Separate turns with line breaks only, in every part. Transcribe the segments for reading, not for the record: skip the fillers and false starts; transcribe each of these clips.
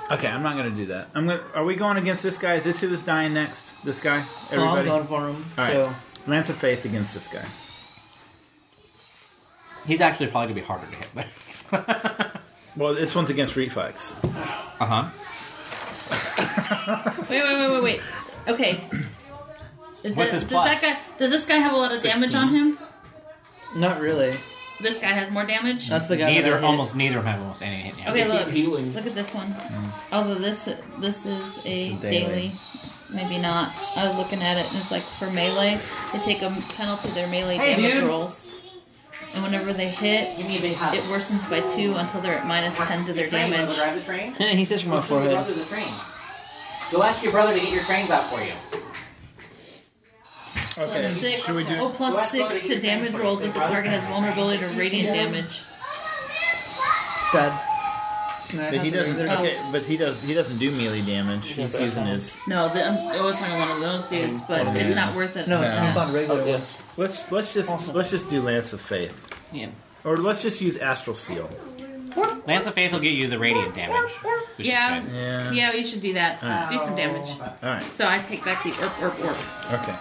Okay, I'm not going to do that. Are we going against this guy? Is this who was dying next? This guy?
So I'm going for him.
All right. Lance of Faith against this guy.
He's actually probably going to be harder to hit. But
Well, this one's against Reflex.
uh-huh.
Wait. Okay.
What's his plus?
Does this guy have a lot of damage on him?
Not really.
This guy has more damage?
That's the guy.
Neither have almost any hit.
Okay, look.
Healing.
Look at this one. Although this is a daily. Maybe not. I was looking at it and it's like for melee, they take a penalty to their melee damage rolls. And whenever they hit, it worsens by 2 until they're at minus 10 to their damage.
Drive the train?
He says from my forehead.
The trains. Go ask your brother to get your trains out for you.
Okay,
Plus 6.
should we do...
Plus 6 to damage rolls if the target has vulnerability to radiant damage.
Bad.
But he doesn't. Okay, but he doesn't do melee damage. He's using his.
No, I was talking one of those dudes, but it's not worth it.
No, I'm about regular ones.
Let's just do Lance of Faith.
Yeah.
Or let's just use Astral Seal.
Lance of Faith will get you the radiant damage. which is good.
Yeah, you should do that. Do some damage.
Alright.
So I take back the orp.
Okay.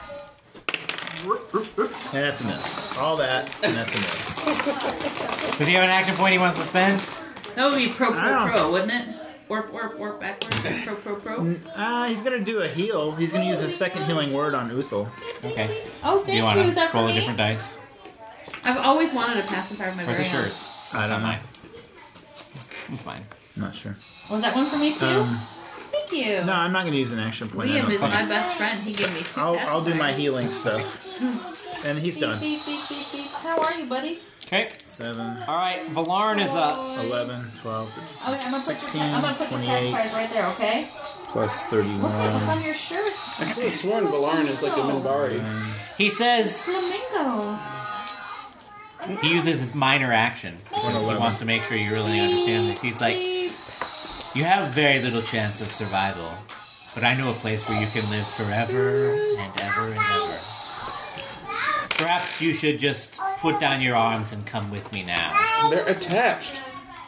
And that's a miss. All that, and that's a miss.
Does he have an action point he wants to spend?
That would be pro, wouldn't it? Orp, backwards. Pro.
He's going to do a heal. He's going to use his second healing word on Uthal.
Okay.
Oh, thank
Do you
you.
want
Is that
to
for
roll a
me?
different dice?
I've always wanted a pacifier of my
Where's
very
it
own.
yours?
I don't know.
It's fine.
I'm not sure.
Was that one for me too? Thank you.
No, I'm not going to use an action point.
Liam is my best friend. He gave me 2
I'll do my
pacifiers.
healing stuff. And he's done.
Beep. How are you, buddy?
Okay.
7,
Alright, Valarn is up.
11, 12,
Okay, I'm gonna
16,
put your
28,
pacifiers right there, okay?
plus
What's
31.
on your shirt?
I could have sworn Valarn is like a Minbari.
He says
Flamingo.
he uses his minor action. Because he wants to make sure you really understand this. He's like, you have very little chance of survival, but I know a place where you can live forever and ever and ever. Perhaps you should just put down your arms and come with me now.
They're attached.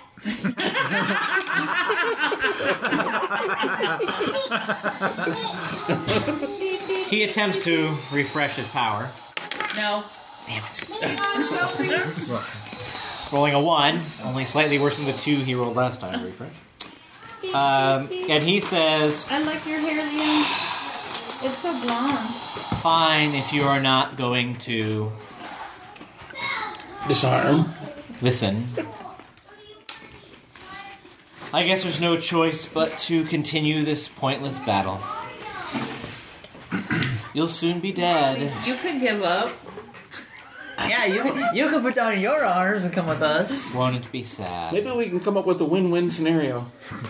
He attempts to refresh his power.
No.
Damn it. Rolling a 1, only slightly worse than the 2 he rolled last time to refresh. And he says,
I like your hair, Liam. It's so blonde.
fine if you are not going to
Disarm.
listen. I guess there's no choice but to continue this pointless battle. You'll soon be dead.
You could give up.
Yeah, you can put down your arms and come with us.
Won't it be sad?
Maybe we can come up with a win-win scenario.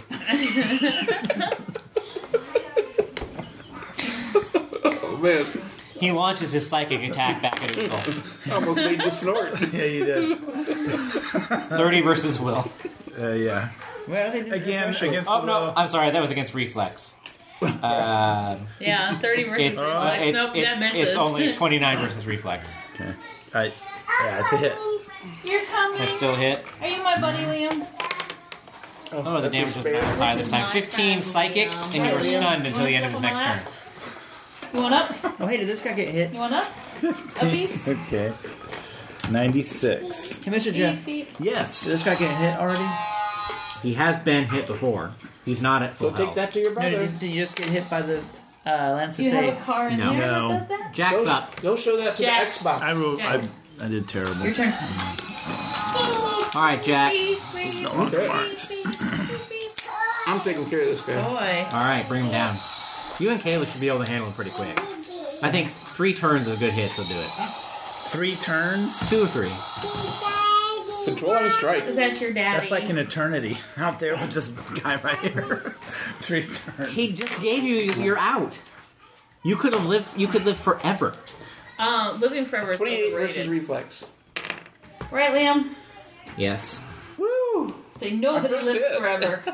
Oh man,
He launches his psychic attack back at Uthal.
almost made you snort.
Yeah, you did.
30 versus Will.
Yeah.
Wait, are they doing
Again,
refresh or-
against
Oh,
the
no,
will.
I'm sorry, that was against Reflex.
Yeah, 30 versus
It's,
reflex. Nope, that misses.
it's only 29 versus Reflex.
Okay. Yeah, it's a hit.
You're coming.
That's still a hit.
Are you my buddy, Liam?
Oh, the
that's
damage
his
was not as high
This
this
is
time.
my
15
friend,
psychic,
Liam.
and you are
Liam.
stunned until the end of his next turn.
You want up?
Oh, hey, did this guy get hit?
You want up? A piece?
Okay. 96.
Hey, Mr. Jeff,
Beep.
Yes.
did this guy get hit already?
He has been hit before. He's not at
Go
full
take
health.
that to your
No,
brother.
did you just get hit by the Lance
Do
of
you have a
Faith?
car in
No.
there
No.
that does that?
Jack's up.
Go show that to
Jack.
the Xbox.
I did terrible.
Your turn.
Alright, Jack.
It's no longer marked.
I'm taking care of this guy.
Boy.
Alright, bring him down. You and Kayla should be able to handle him pretty quick. I think 3 turns of good hits will do it.
3 turns?
2 or 3.
Control and strike.
Is that your daddy?
That's like an eternity out there with this guy right here. 3 turns.
He just gave you your out. You could have lived. You could live forever.
Living forever is
28
overrated.
versus reflex.
Right, Liam?
Yes.
Woo!
Say nobody
first
lives
hit.
forever.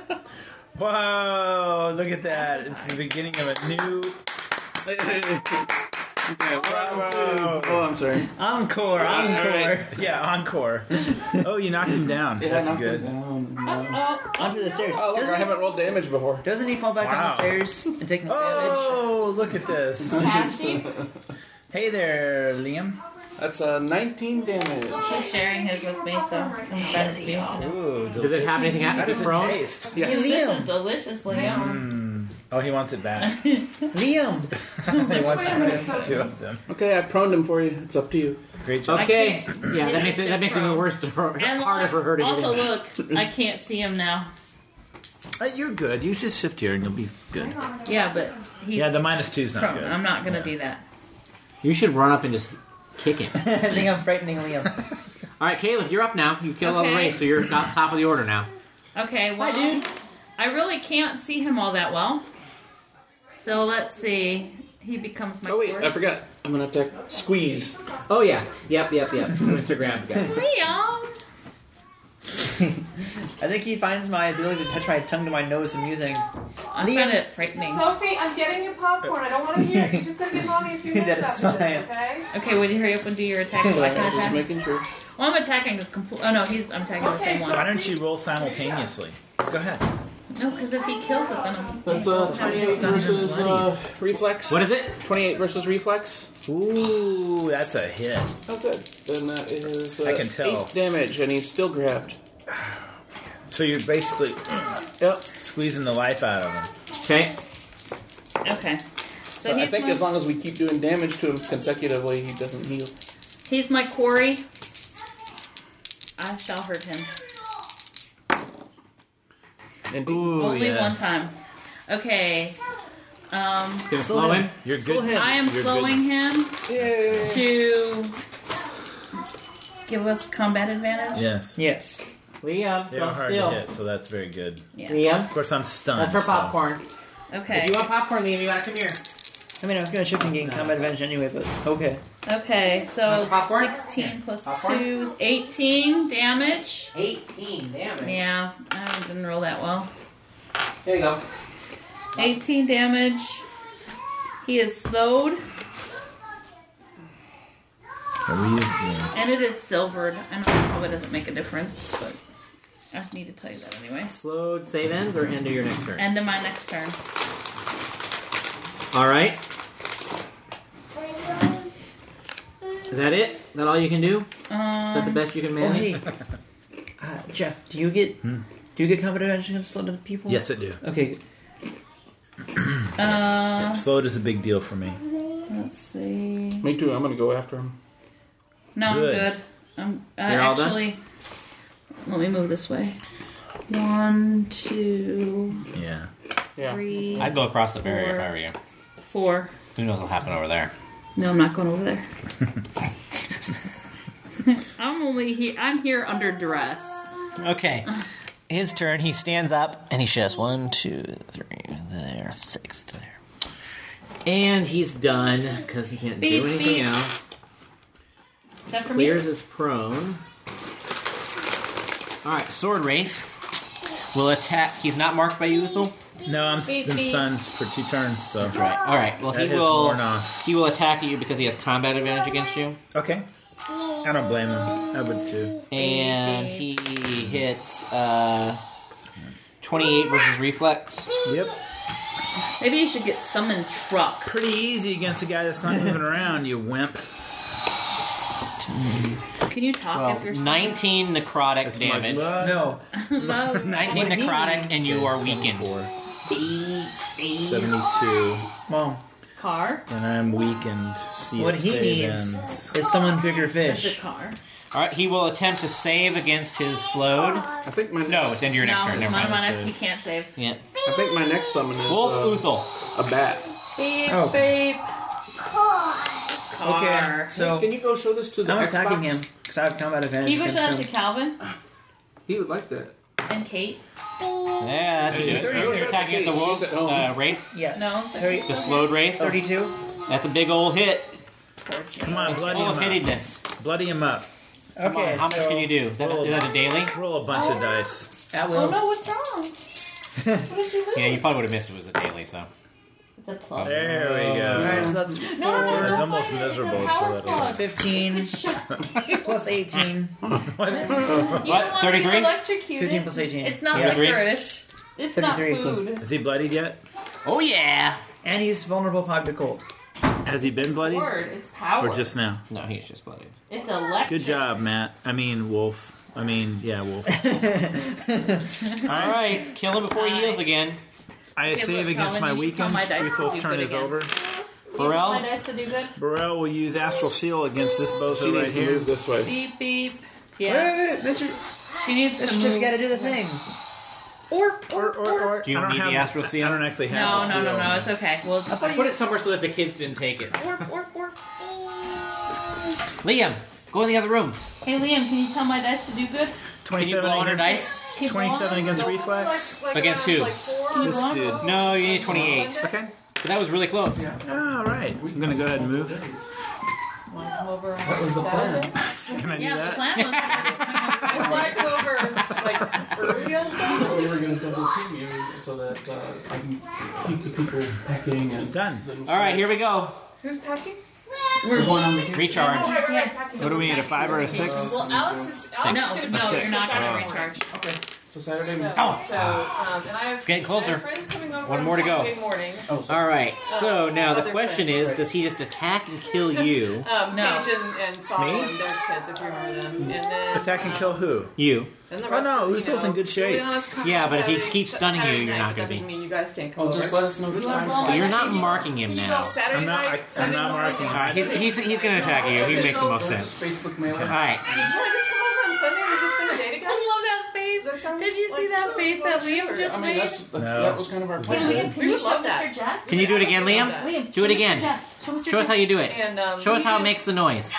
Whoa, look at that. It's the beginning of a new
Okay, oh, I'm sorry.
Encore.
Yeah, encore. Oh, you knocked him down.
Yeah,
That's
knocked
good.
him down.
Onto the stairs.
Oh, look, I haven't rolled damage before.
Doesn't he fall back down the
Wow.
stairs and take more damage?
Oh, look at this. Hey there, Liam.
That's 19 damage.
He's sharing his with me, so I'm excited to be with him.
Ooh,
Does it have anything
How
after
does it
thrown?
taste?
Yes.
Hey,
This is
Liam.
delicious, Liam.
Oh, he wants it back.
Liam.
He wants two of them.
Okay, I proned him for you. It's up to you.
Great job.
Okay.
can't-
Yeah, that makes it even worse,
And
harder for her to get
also,
in.
look, I can't see him now.
You're good. You just shift here and you'll be good.
Yeah, but he's
Yeah, the -2's not
prone.
good.
I'm not gonna do that.
You should run up and just kick him.
I think I'm frightening Liam.
All right, Caleb, you're up now. You killed all the
Okay.
race, so you're top of the order now.
Okay, well,
dude.
I really can't see him all that well. So let's see. He becomes my
Oh, wait,
fourth.
I forgot. I'm going to attack. Squeeze.
Oh yeah, yep. Mr. Graham guy.
Liam!
I think he finds my ability to touch my tongue to my nose amusing.
I find it frightening.
Sophie, I'm getting you popcorn. I don't want to hear it. You just gotta give mommy a few minutes
That's
after
fine.
this, okay?
Okay, would you hurry up and do your attack so I can
Just
attack?
making sure.
Well, I'm attacking a complete. Oh no, I'm attacking the
Okay,
same
so-
Why
one.
don't you roll simultaneously? Go ahead.
No, because if he kills it, then I'm.
That's 28 versus reflex.
What is it?
28 versus reflex.
Ooh, that's a hit.
Oh, good. Then that is
I can tell.
8 damage, and he's still grabbed.
So you're basically
Yep.
squeezing the life out of him.
Okay.
Okay.
So I
he's
think
my,
as long as we keep doing damage to him consecutively, he doesn't heal.
he's my quarry. I shall hurt him.
Indeed.
Ooh,
Only
yes.
one time. Okay.
Gonna slow him.
You're
Slow
good.
him.
I am
You're
slowing him
Yay.
to give us combat advantage.
Yes.
Yes.
Liam,
They are hard to hit, so that's very good.
Yeah.
Liam,
Of course, I'm stunned.
that's for
so-
popcorn.
Okay.
If you want popcorn, Liam, you gotta come here.
I mean, I was going to shift and gain combat advantage anyway, but okay.
Okay, so
Popcorn?
16 plus
Popcorn?
2 is 18 damage.
18 damage.
Yeah, I didn't roll that well.
There you go.
18 damage. He is slowed,
Can we use the...
and it is silvered. I know that probably doesn't make a difference, but I need to tell you that anyway.
Slowed save ends or end of your next turn?
End of my next turn.
All right. Is that it? Is that all you can do? Is that the best you can
Oh,
manage?
hey. Jeff, do you get combat advantage against other people?
Yes, I do.
Okay.
Slowed is a big deal for me.
Let's see.
Me too. I'm going to go after him.
No,
Good.
I'm good.
You're all done?
Actually, let me move this way. 1, 2,
Yeah.
Yeah.
3,
I'd go across the barrier if I were you.
4.
Who knows what'll happen over there?
No, I'm not going over there. I'm only here. I'm here under duress.
Okay. His turn. He stands up and he shifts 1, 2, 3, there, 6 there.
And he's done because he can't
Beep,
do anything
beep.
else.
Is that for
Clears
me?
his prone. All right, Sword Wraith will attack. He's not marked by you, Uthal?
No, I'm
Beep,
been
beep.
stunned for 2 turns, so...
That's right. All right. Well,
That
he
has
will.
worn off.
He will attack you because he has combat advantage against you,
Okay. I don't blame him. I would too.
and he hits 28 versus reflex.
Yep.
Maybe you should get summon truck.
Pretty easy against a guy that's not moving around, you wimp.
Can you talk if you're
19 necrotic
That's my
damage.
blood.
No.
Love.
19
What he
necrotic, and
needs
you are weakened.
72.
Mom,
Car?
And I'm weakened. See
what
if
he
save
needs
ends.
is someone bigger
It's a
fish.
car.
All right, he will attempt to save against his slowed.
I think my next,
No, it's end of your next
No,
turn.
it's
Never
my
mind.
next. He can't save.
Yeah.
I think my next summon is
Wolf Uthal.
a bat.
Beep,
Oh.
beep.
Okay,
Car.
so
Can you go show this to the
I'm
Xbox?
attacking him because I have combat advantage.
Can you go show that
against
to
him.
Calvin
He would like that.
and Kate?
Yeah, that should do it.
There you go.
You're attacking at the
She's
wolf,
at home.
Wraith,
Yes.
No.
the slowed Wraith.
32.
That's a big old hit.
Come on, bloody
Full of
him up.
hittedness.
Bloody him up.
Come
Okay.
on, how much
so
can you do? Is that a daily?
Roll a bunch of dice.
At
Oh
will.
no, what's wrong? What did you do?
Yeah, you probably would have missed if it was a daily, so.
It's a plug.
There we go.
Alright, so that's 4.
It's almost miserable to let it
15 plus 18.
What?
You don't want to
33?
be electrocuted.
15 plus 18.
It's not
33?
licorice. It's not
33.
food.
Is he bloodied yet?
Oh yeah.
And he's vulnerable 5 to cold.
Has he been bloodied?
Word, it's power.
Or just now?
No, he's just bloody.
It's electric.
Good job, Matt. Wolf. Wolf.
All right, kill him before he heals again.
I
Okay,
save
look,
against
Colin,
my
you need to tell
weekend.
my dice to
Lethal's
do
turn
good
is
again.
over.
My
Burrell,
dice to do good.
Burrell will use Astral Seal against this
She
bozo
needs
right
to
here.
move this way.
Beep beep.
Wait,
Yeah.
Mitchell.
She needs to
Mitchell, you
move.
gotta do the thing.
Or,
Do you
I don't
need
have
the Astral Seal?
I don't actually have
No,
the
no, no,
seal.
no. It's okay. Well,
I put it somewhere so that the kids didn't take it.
Orp.
Liam, go in the other room.
Hey, Liam, can you tell my dice to do good?
Can you
27
blow on her
against,
dice?
Keep
27
going.
against reflex.
Against who?
This dude.
No, you need 28.
Okay.
But that was really close.
All right. I'm going to go ahead and move.
Want to come over on
That was the plan.
Can I do
Yeah, the
that?
plan was
Flags over like early on something.
We were going to double team you so that I can keep the people packing and
Done.
All right, here we go.
Who's packing?
We're going on vacation.
Recharge.
Right, packing.
What do we need, a 5 or a 6?
Well, Alex is gonna
No,
be
no,
six.
you're not going to
Oh.
recharge.
Okay. So Saturday.
So,
Oh.
and I have
It's getting closer.
I have friends coming over
One
on
more to go.
Saturday morning.
Oh,
All right, so now the
Other
question
friends.
is, does he just attack and kill you?
No.
Paige and Saul
Me?
and their kids, if you remember them. And then
Attack and kill who?
You.
then the
Oh,
rest
no,
of,
Uthal's in good shape.
Juliana's coming
Yeah, but if he
Saturday-
keeps stunning you,
Saturday
you're
night,
not
but
gonna
that doesn't
be.
mean you guys can't come
Oh,
over.
just let us know the time.
So you're not marking him
Can you
now.
go Saturday
I'm not-
night?
I'm
Sunday
not
morning?
marking.
All right, he's going to attack you. He makes the most sense.
Facebook mail.
All right.
You want to just come over on Sunday and we just spend a day together?
I love that face.
Does that sound
Did you see
like-
that face that Liam just
I mean,
made?
that's
No.
that was kind of our
Hey,
plan.
Liam, can
We
you
would
show
love
Mr.
that.
Jeff?
Can you do it again, Liam?
Liam,
Do
show
it
Mr.
again.
Jeff. Show Mr.
Show us
Jeff.
how you do it.
And,
Show us how it makes the noise.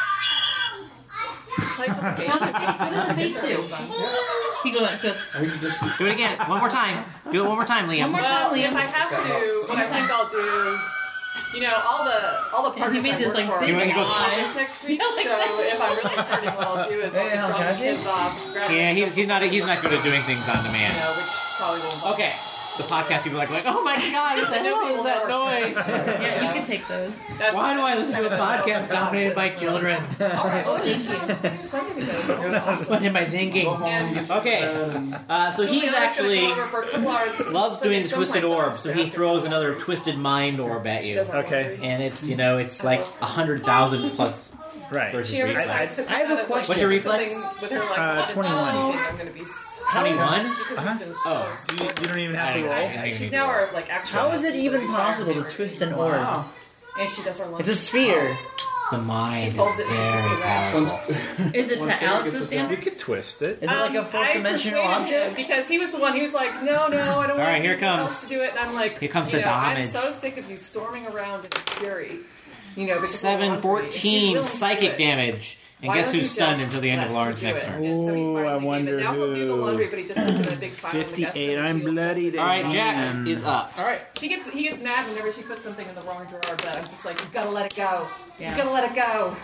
Show the face. What does the face do? He goes.
We can just
Do it again. One more time. Do it one more time, Liam.
One more
Well,
time, Liam.
if I have to, what I think I'll do, all the partners
he made
I
this,
work
like,
for
big
You want to go-
eyes next week.
Yeah, like
so
that.
if I'm really hurting, what I'll do is I'll
Hey,
just drop the
Cassie.
kids off, grab
Yeah,
them,
he's not good at doing things on demand.
which probably won't.
Okay. The podcast people are like, oh my god, what the hell is that noise?
Yeah, you can take those.
That's-
Why do I listen to a podcast dominated by children?
All right, well, thank you. Excited to go.
What am I thinking?
go home and get to
Okay.
bed and
So he's
Juliana's gonna
actually
come over for a couple hours
loves
Sunday
doing
at
the
some
twisted
point,
orb, so he
after
throws
that.
another twisted mind orb at
She
you.
does her
Okay.
laundry.
And it's like 100,000 plus
Right.
versus
She already
reflex.
decides to
I have a
kind of,
question.
What's your
do
reflex?
something With her, like,
21.
I'm going to be
21?
because we've been so
Oh.
You don't even have to
I-
roll.
I-
She's now our like actual.
How is it even possible to twist an orb?
And she does our laundry.
It's a sphere.
The mind
She
is
folds it, she puts
very
it back.
powerful.
Is it to Alex's
You
standard?
could twist it.
Is it like a fourth
I
dimensional
persuaded him
object?
because he was the one. He was like, "No, I don't want
All right, here
anyone
comes.
else to do it." And I'm like,
Here comes
you
the
know, I'm
damage.
so sick of you storming around in fury. Because of
7,
laundry.
14
She's willing to do
psychic
it.
damage. And
Why
guess
don't you
who's stunned
just
until the end of
let
Lauren's
her do
next
it?
turn?
And so he
Ooh,
finally
I
gave it.
wonder
Now he'll do the
who.
laundry, but he just puts it in a big pile.
58. I'm bloodied
All right,
again.
Jack is up.
All right, he gets mad whenever she puts something in the wrong drawer, but I'm just like, you've got to let it go.
Yeah.
You've got to let it go.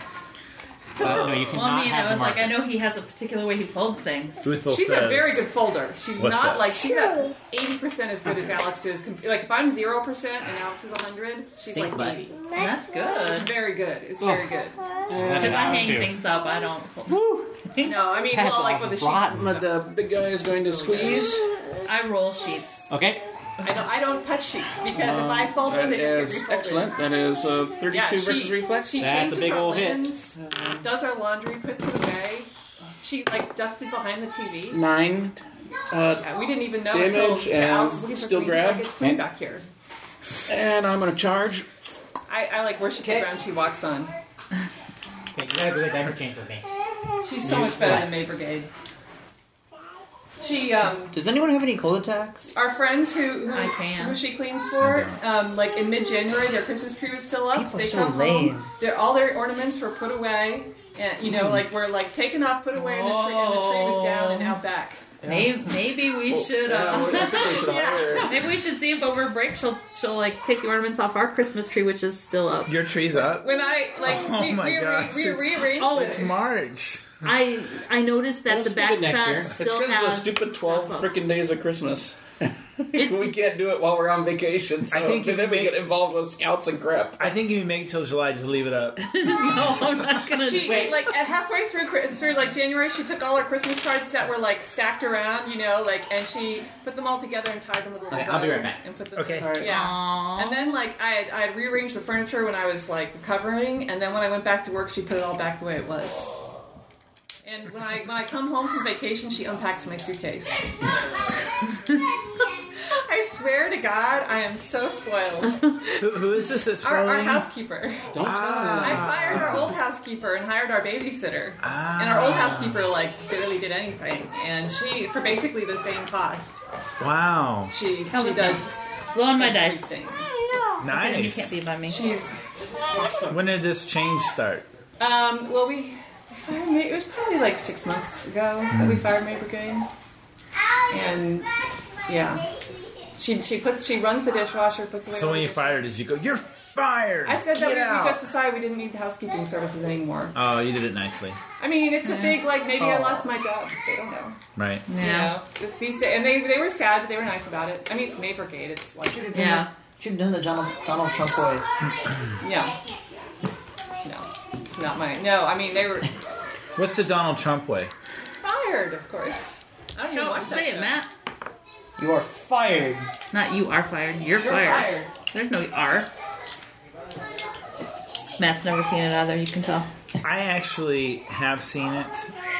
No, you
Well,
cannot
I mean,
have
I
the
was like, I
marker.
know he has a particular way he folds things.
Uthal
She's
says,
a very good folder. She's
What's
not
that?
like she's not 80% as good as Alex is. Like if I'm 0% and Alex is 100, she's
Think
like
butt.
80.
That's
It's
good.
very good. It's very good.
Because I hang things up, I don't.
No, I mean,
That's
well, like
all
with the sheets
rotten.
and stuff.
the big guy is going to squeeze.
I roll sheets.
Okay.
I don't touch sheets because if I fold them,
That
they just
is
get refolded.
excellent. That is 32
Yeah,
versus reflex.
She
That's a
changes
big
our
old hit.
linens, does our laundry, puts it away. She like dusted behind the TV.
9.
Yeah, we didn't even know
Damage
until
and
Alex was looking for
still
clean. He's
grab.
like, it's clean back here.
And I'm going to charge.
I like worship the ground she walks on.
Okay, you gotta do a diaper change with me.
She's so much better than May Brigade. She
Does anyone have any cold attacks?
our friends who
I can.
who she cleans for, like in mid-January, their Christmas tree was still up.
People
They
are so
come
lame.
home, all their ornaments were put away, and like we're like taken off, put away, and the tree was down and out back.
Maybe we should.
I think we should hire.
Maybe we should see if over break she'll like take the ornaments off our Christmas tree, which is still up.
Your tree's up?
When I like
Oh my gosh,
we
it's-
rearranged
Oh,
it.
It's March.
I noticed that the
Let's
back
do it next year.
fat
It's
It's
still
because of the
has
stupid 12
stuff up.
freaking days of Christmas. We can't do it while we're on vacation, so
I think if
then we
you
get involved with scouts and crap.
I think if you make it till July, just leave it up.
No, I'm not gonna.
She like at halfway through like January, she took all her Christmas cards that were like stacked around, and she put them all together and tied them with a little
Okay,
bow.
I'll be right back.
And put them,
Okay.
All right.
Yeah.
Aww.
And then like I had rearranged the furniture when I was like recovering, and then when I went back to work, she put it all back the way it was. And when I come home from vacation, she unpacks my suitcase. I swear to God, I am so spoiled.
Who is this that's
Our
spoiling?
housekeeper.
Don't tell her.
I fired our old housekeeper and hired our babysitter. And our old housekeeper like barely did anything, and she for basically the same cost.
Wow.
She
with
does
Blow on my dice.
everything.
Nice.
And you can't be by me.
She's awesome.
When did this change start?
Well, we fired May. It was probably like 6 months ago that we fired May Brigade, and yeah, she runs the dishwasher, puts away.
So
all
when
the
you
dishes.
fired, did you go, "You're fired"?
I said that
Get
we
out."
just decided we didn't need housekeeping services anymore.
Oh, you did it nicely.
I mean, it's a big like maybe I lost my job. They don't know.
Right.
You know, it's these days, and they were sad, but they were nice about it. I mean, it's May Brigade. It's like
Should have done the Donald Trump way.
no, it's not mine. No, I mean they were
What's the Donald Trump way?
fired, of course. I don't even
Show,
watch that
say it,
show.
Matt.
You are fired.
Not you are fired. You're
You're
fired.
fired.
There's no R. Matt's never seen it either. You can tell.
I actually have seen it,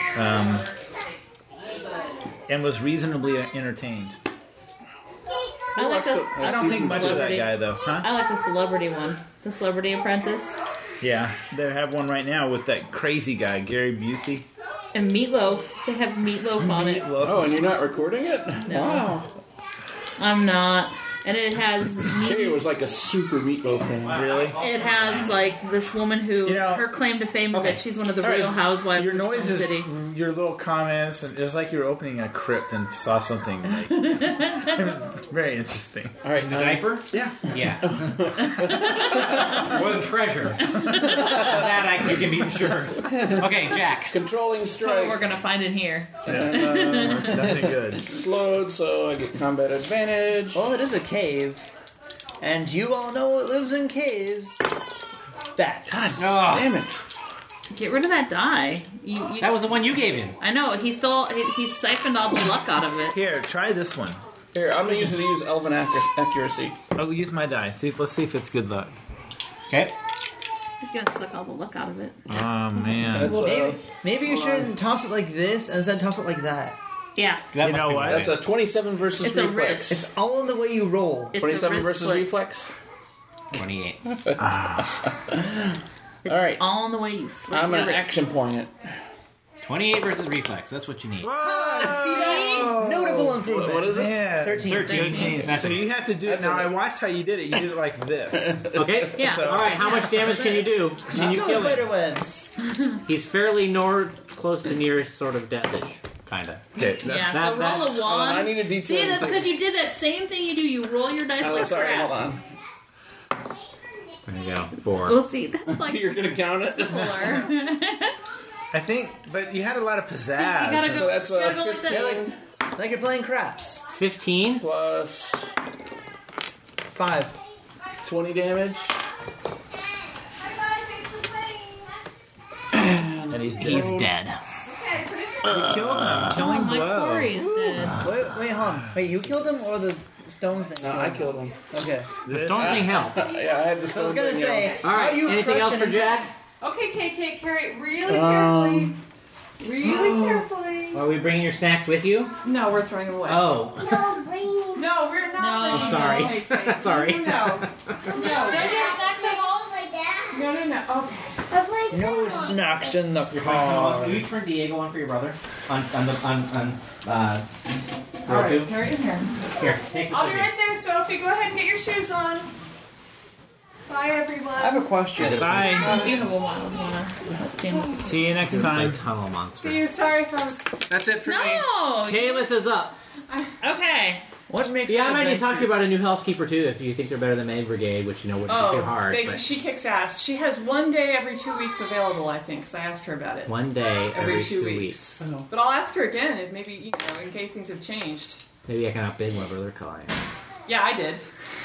and was reasonably entertained.
I like the.
I don't think much of that
Celebrity.
guy though, huh?
I like the celebrity one. The Celebrity Apprentice.
Yeah, they have one right now with that crazy guy, Gary Busey.
And Meatloaf. They have Meatloaf on it.
Meatloaf.
Oh, and you're not recording it?
No.
Wow.
I'm not. And it has
Carrie was like a super Meatloaf fan.
Really?
It has like this woman who
You know-
her claim to fame is
Okay.
that she's one of the
All right.
Real Housewives
Your
of Sun
noises,
City.
your little comments, and it was like you were opening a crypt and saw something. Like, it was very interesting.
All right,
The
now
diaper?
Yeah.
Yeah. Or the treasure. That you can be sure. Okay, Jack.
controlling
That's what we're
strike.
gonna find in here.
Nothing good.
Slowed, so I get combat advantage.
Well, it is a cave. And you all know what lives in caves. Bats.
Oh,
Damn it.
Get rid of that die. You,
that was the one you gave him.
I know he siphoned all the luck out of it.
Here, try this one.
Here, I'm going to use Elven accuracy.
I'll use my die. Let's see if it's good luck.
Okay.
He's gonna suck all the luck out of it.
Oh man.
That's,
Maybe you shouldn't toss it like this and instead toss it like that.
Yeah,
That
You
must
know
be
what?
right.
that's a 27 versus
It's a
reflex.
risk.
It's all in the way you roll.
it's
27
a risk
versus
play.
reflex.
28.
It's
All right.
all in the way you. Flip
I'm
your
going to
wrist.
action point it.
28 versus reflex. That's what you need.
Notable improvement.
What is it?
Yeah.
13.
13. That's
So you have to do it.
That's
Now,
a-
I watched how you did it. You did it like this.
Okay.
Yeah.
So-
All right. How much damage can you do? Can you
Go
kill him?
spider webs.
He's fairly close to near sort of deathish, kind of.
Okay.
Yeah,
that-
so roll a
Hold on, I
wand.
need a D2.
See, that's because you did that same thing you do. You roll your dice
Oh,
like
sorry,
crap.
hold on.
There you go. 4.
Well, see, that's like
You're going to count it?
similar.
I think, but you had a lot of pizzazz.
You gotta
So
go.
that's
you gotta go like
15
this.
Like you're playing craps.
15.
plus
5.
20 damage.
and he's dead.
He's dead.
You killed him. Killing
My
blow.
quarry is dead.
Wait, hold on. Wait, you killed him or the stone thing?
No, I killed him.
Okay.
The stone thing helped.
Yeah, I had the
I was
stone
gonna
thing,
say.
All right.
how you
Anything
crush
else
an
for
insect-
Jack?
Okay, Kate, carry it really carefully. Really carefully.
Are we bringing your snacks with you?
No, we're throwing them away.
Oh.
No, we're not.
No.
bringing
I'm sorry.
them away, Kate.
Sorry.
No. No. No. Okay.
No snacks in the
Will
car.
you turn Diego on for your brother? On
All right, carry it here.
Here, take the
I'll be
cookie.
right there, Sophie. Go ahead and get your shoes on. Bye, everyone.
I have a question.
Bye.
If you have a wild one, Jim.
See you next
The
time.
tunnel monster.
See you. Sorry, folks.
That's it for me.
No.
Caliph is up.
Okay.
What makes
Yeah, I
an
might need to
adventure-
talk to you about a new housekeeper too, if you think they're better than Maid Brigade, which wouldn't be too hard. But
She kicks ass. She has 1 day every 2 weeks available, I think, because I asked her about it.
one day
Every
every
2
2
weeks.
weeks.
But I'll ask her again if maybe, in case things have changed.
Maybe I can outbid my brother calling.
Yeah, I did.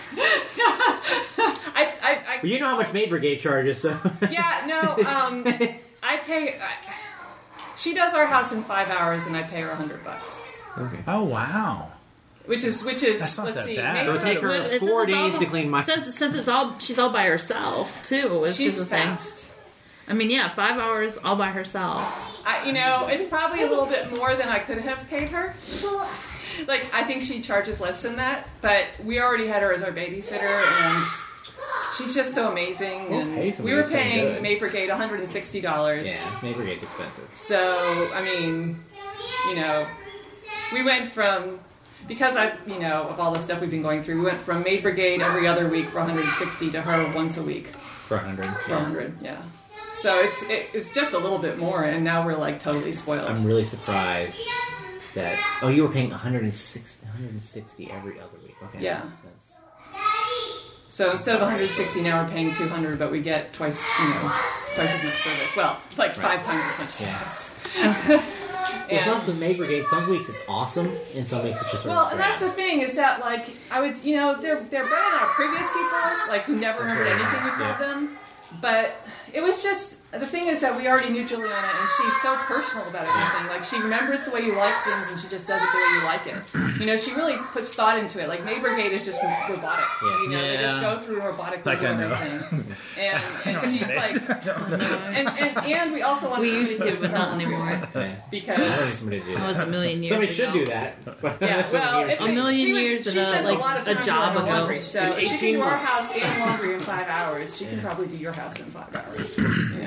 Well, you know how much Maid Brigade charges, so...
Yeah, no, I pay... she does our house in 5 hours, and I pay her $100.
Okay.
Oh, wow.
Which is
That's not
let's
that
see.
bad.
It'll take her
It's
4
all-
days to clean my...
Since it's all she's all by herself too. Which
She's
is the thing.
fast.
I mean, yeah, 5 hours all by herself.
It's probably a little bit more than I could have paid her. Like, I think she charges less than that, but we already had her as our babysitter, and she's just so amazing. And we were paying Maid Brigade $160.
Yeah, Maid Brigade's expensive.
So, I mean, we went from, because of all the stuff we've been going through, we went from Maid Brigade every other week for $160 to her once a week.
For 100.
For 100, yeah. So it's just a little bit more, and now we're like totally spoiled.
I'm really surprised that... Oh, you were paying 160 every other week. Okay.
Yeah.
That's...
So instead of 160, now we're paying 200, but we get twice as much service. Well, like 5 times as much service.
It's not the Maid Brigade. Some weeks it's awesome, and some weeks it's just sort of
and that's the thing is that, like, I would, they're better than our previous people, like, who never remembered anything we told them. But it was just, the thing is that we already knew Juliana, and she's so personal about everything. Like, she remembers the way you like things, and she just does it the way you like it. She really puts thought into it. Like, Maid Brigade is just robotic. They just go through robotically
Like I know.
everything. And she's like, and we also want
We used to, but not anymore.
Because
That was a million years
Somebody
ago.
should do that.
yeah, well,
A million years
she
and
spent a lot of
a
time
job
doing
ago.
laundry, so
In
if she can
18
do our
months.
house and laundry in 5 hours, she can probably do your house in 5 hours.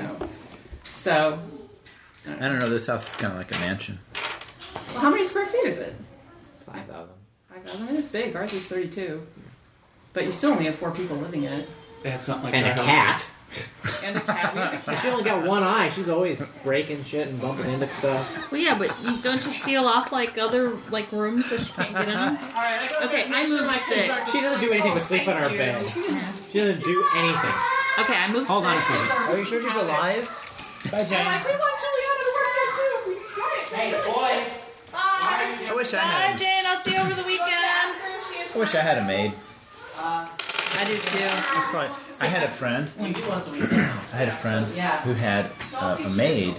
So,
I don't know. This house is kind of like a mansion.
well, how many square feet is it?
5,000.
5,000. It's big. Ours is 32, but you still only have 4 people living in it,
That's not like
And
our
a
house.
cat.
and a cat. We have a cat.
She only got one eye. She's always breaking shit and bumping into stuff.
Well, yeah, but don't you seal off other rooms so she can't get in them?
All right, I
Okay, I moved 6.
She doesn't do anything but sleep on our bed. She doesn't do anything.
Okay, I moved 6.
Hold on a second.
Are you sure she's alive?
Bye, Jane.
We want Juliana to work here too. If we try it.
Hey, boys!
I wish I
Bye,
had.
Jane. I'll see you over the weekend.
I wish I had a maid.
I do too.
That's probably, I had a friend.
You do once a week.
I had a friend who had a maid,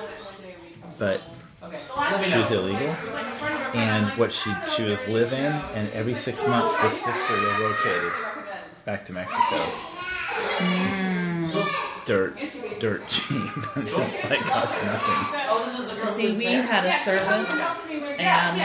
but she was illegal. And what she was live in, and every 6 months the sister was rotated back to Mexico. Dirt cheap, just like cost nothing.
See, we had a service, and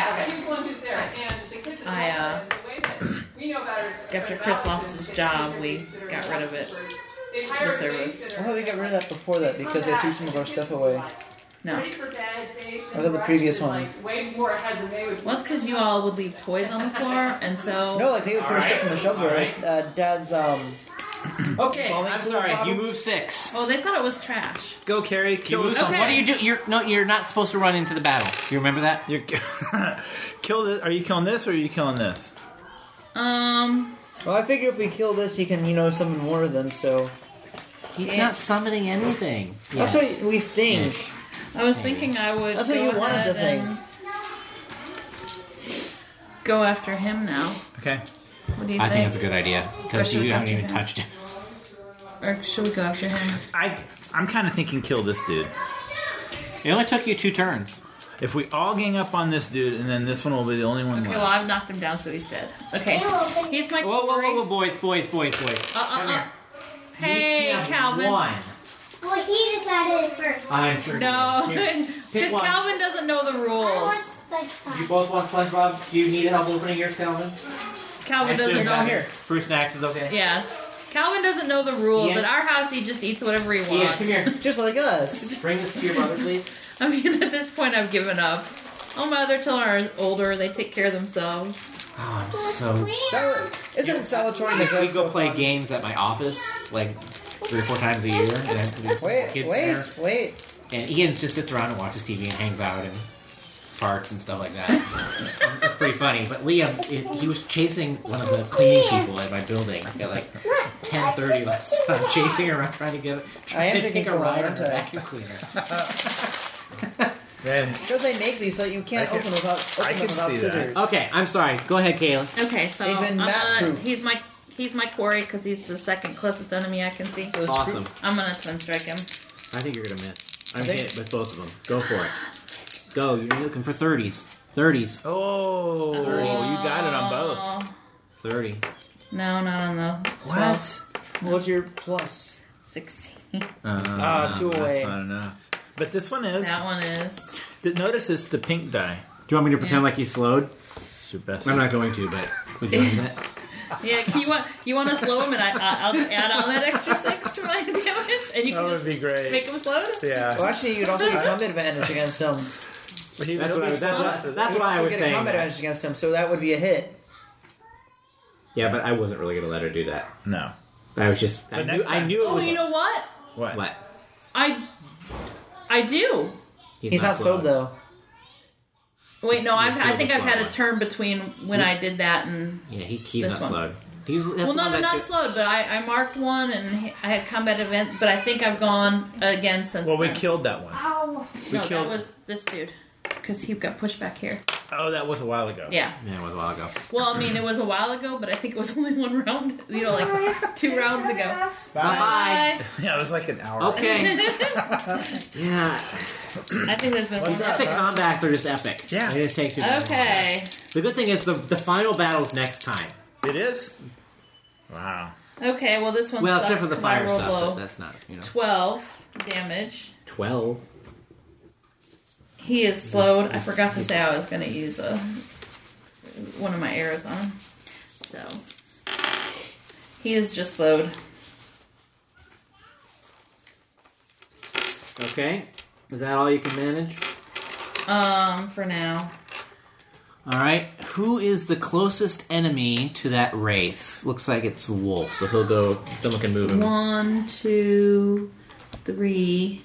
after Chris lost his job, we got rid of it. The service.
I thought we got rid of that before that because they threw some of our stuff away.
No.
I thought the previous one.
Well, it's because you all would leave toys on the floor, and so...
No, like they would throw stuff from the shelves away. Dad's
Okay,
Bombing
I'm
pool
sorry.
bottle?
You moved 6.
Oh, they thought it was trash.
Go, Carrie.
You
Kill
moved
this.
some. What do you do? You're not supposed to run into the battle. You remember that?
You're kill this. Are you killing this or are you killing this?
Well, I figure if we kill this, he can, summon more of them, so...
He's not summoning anything.
That's what we think.
I was thinking I would
That's what
go
you want us to
ahead and go after him now.
Okay.
What do you
I
think?
think that's a good idea because
Or should we
you
go
haven't
after
even
him?
touched him.
Or should we go after him?
I'm kind of thinking kill this dude.
It only took you 2 turns.
If we all gang up on this dude, and then this one will be the only one
Okay, well,
left.
I've knocked him down, so he's dead. Okay. He's my
Whoa,
quarry.
boys. Come here.
Hey, Calvin.
1.
Well, he decided it first.
I'm sure.
No,
Here.
because
Pick one.
Calvin doesn't know the
I
rules.
want
You
SpongeBob.
both want SpongeBob? Do you need help opening yours, Calvin?
Calvin doesn't know.
Here. Fruit snacks is okay.
Yes. Calvin doesn't know the rules.
Ian?
At our house, he just eats whatever he
Ian,
wants.
come here.
Just like us.
Bring this to your mother, please.
I mean, at this point, I've given up. All my other children are older. They take care of themselves.
Oh, I'm so...
Isn't salvatore neglect
We go
so
play
fun?
games at my office, like 3 or 4 times a year. And I have kids there.
Wait.
And Ian just sits around and watches TV and hangs out and farts and stuff like that. It's pretty funny. But Liam, he was chasing one of the cleaning people at my building at like 10:30 last time, chasing her around trying to
I am
take
taking
a ride on
around
her
to-
vacuum cleaner.
Man,
Because they make these so you can't
I can-
open them
I can
without
see
scissors.
Okay, I'm sorry. Go ahead, Kayla.
Okay, so
They've been mat-proof.
he's my quarry because he's the second closest enemy I can see.
So it's
Awesome.
I'm gonna twin strike him.
I think you're gonna miss. I'm
I think-
hit with both of them. Go for it. Go. You're looking for 30s. 30s.
oh, you got it on both.
Oh.
30.
No, not on the
What?
What's your plus?
16.
2
That's
away.
not enough. But this one is.
That one is.
Notice it's the pink die.
Do you want me to pretend like he's slowed?
It's your best.
I'm not going to, but would you like that?
Yeah, you want to slow him, and I'll add on that extra 6 to my damage, and you can
That would
just
be great.
make him slowed.
Yeah.
Well, actually, you'd also get combat advantage against him.
But he
That's
will
what
be
I- that's
slow
what-
after
that's
this.
what I
You
was
get a
saying.
combat advantage against him, so that would be a hit.
Yeah, but I wasn't really going to let her do that.
No.
I was just... I
But
knew,
next
I
time-
knew it
Oh,
was...
you know what?
What?
What?
I do.
He's not slowed, though.
Wait, no, I
You're
think
the
I've had
slow
a
one.
turn between when I did that and.
Yeah, he's
This
not
one.
slowed. He's, that's
Well,
the
no,
one
I'm
that
not slowed, but I marked one and I had combat event, but I think I've gone again since.
Well, we
then.
killed that one.
Ow.
We
No,
killed.
that was this dude because he got pushed back here.
Oh, that was a while ago.
Yeah.
Yeah, it was a while ago.
Well, I mean, it was a while ago, but I think it was only one round. You know, like 2 rounds ago.
Bye-bye.
Yeah, it was like an hour.
Okay. Yeah.
I think there's been
These
one.
epic combats are just epic.
Yeah.
They just take too long.
Okay.
The good thing is the final battle's next time.
It is? Wow.
Okay. Well, this one.
Well,
sucks
except for the
'cause I
fire
rolled
stuff,
low.
but that's not,
12 damage.
12.
He is slowed. I forgot to say I was going to use one of my arrows on him. So he is just slowed.
Okay. Is that all you can manage?
For now.
Alright. Who is the closest enemy to that wraith? Looks like it's Wolf, so he'll go. Someone can move him.
1, 2, 3.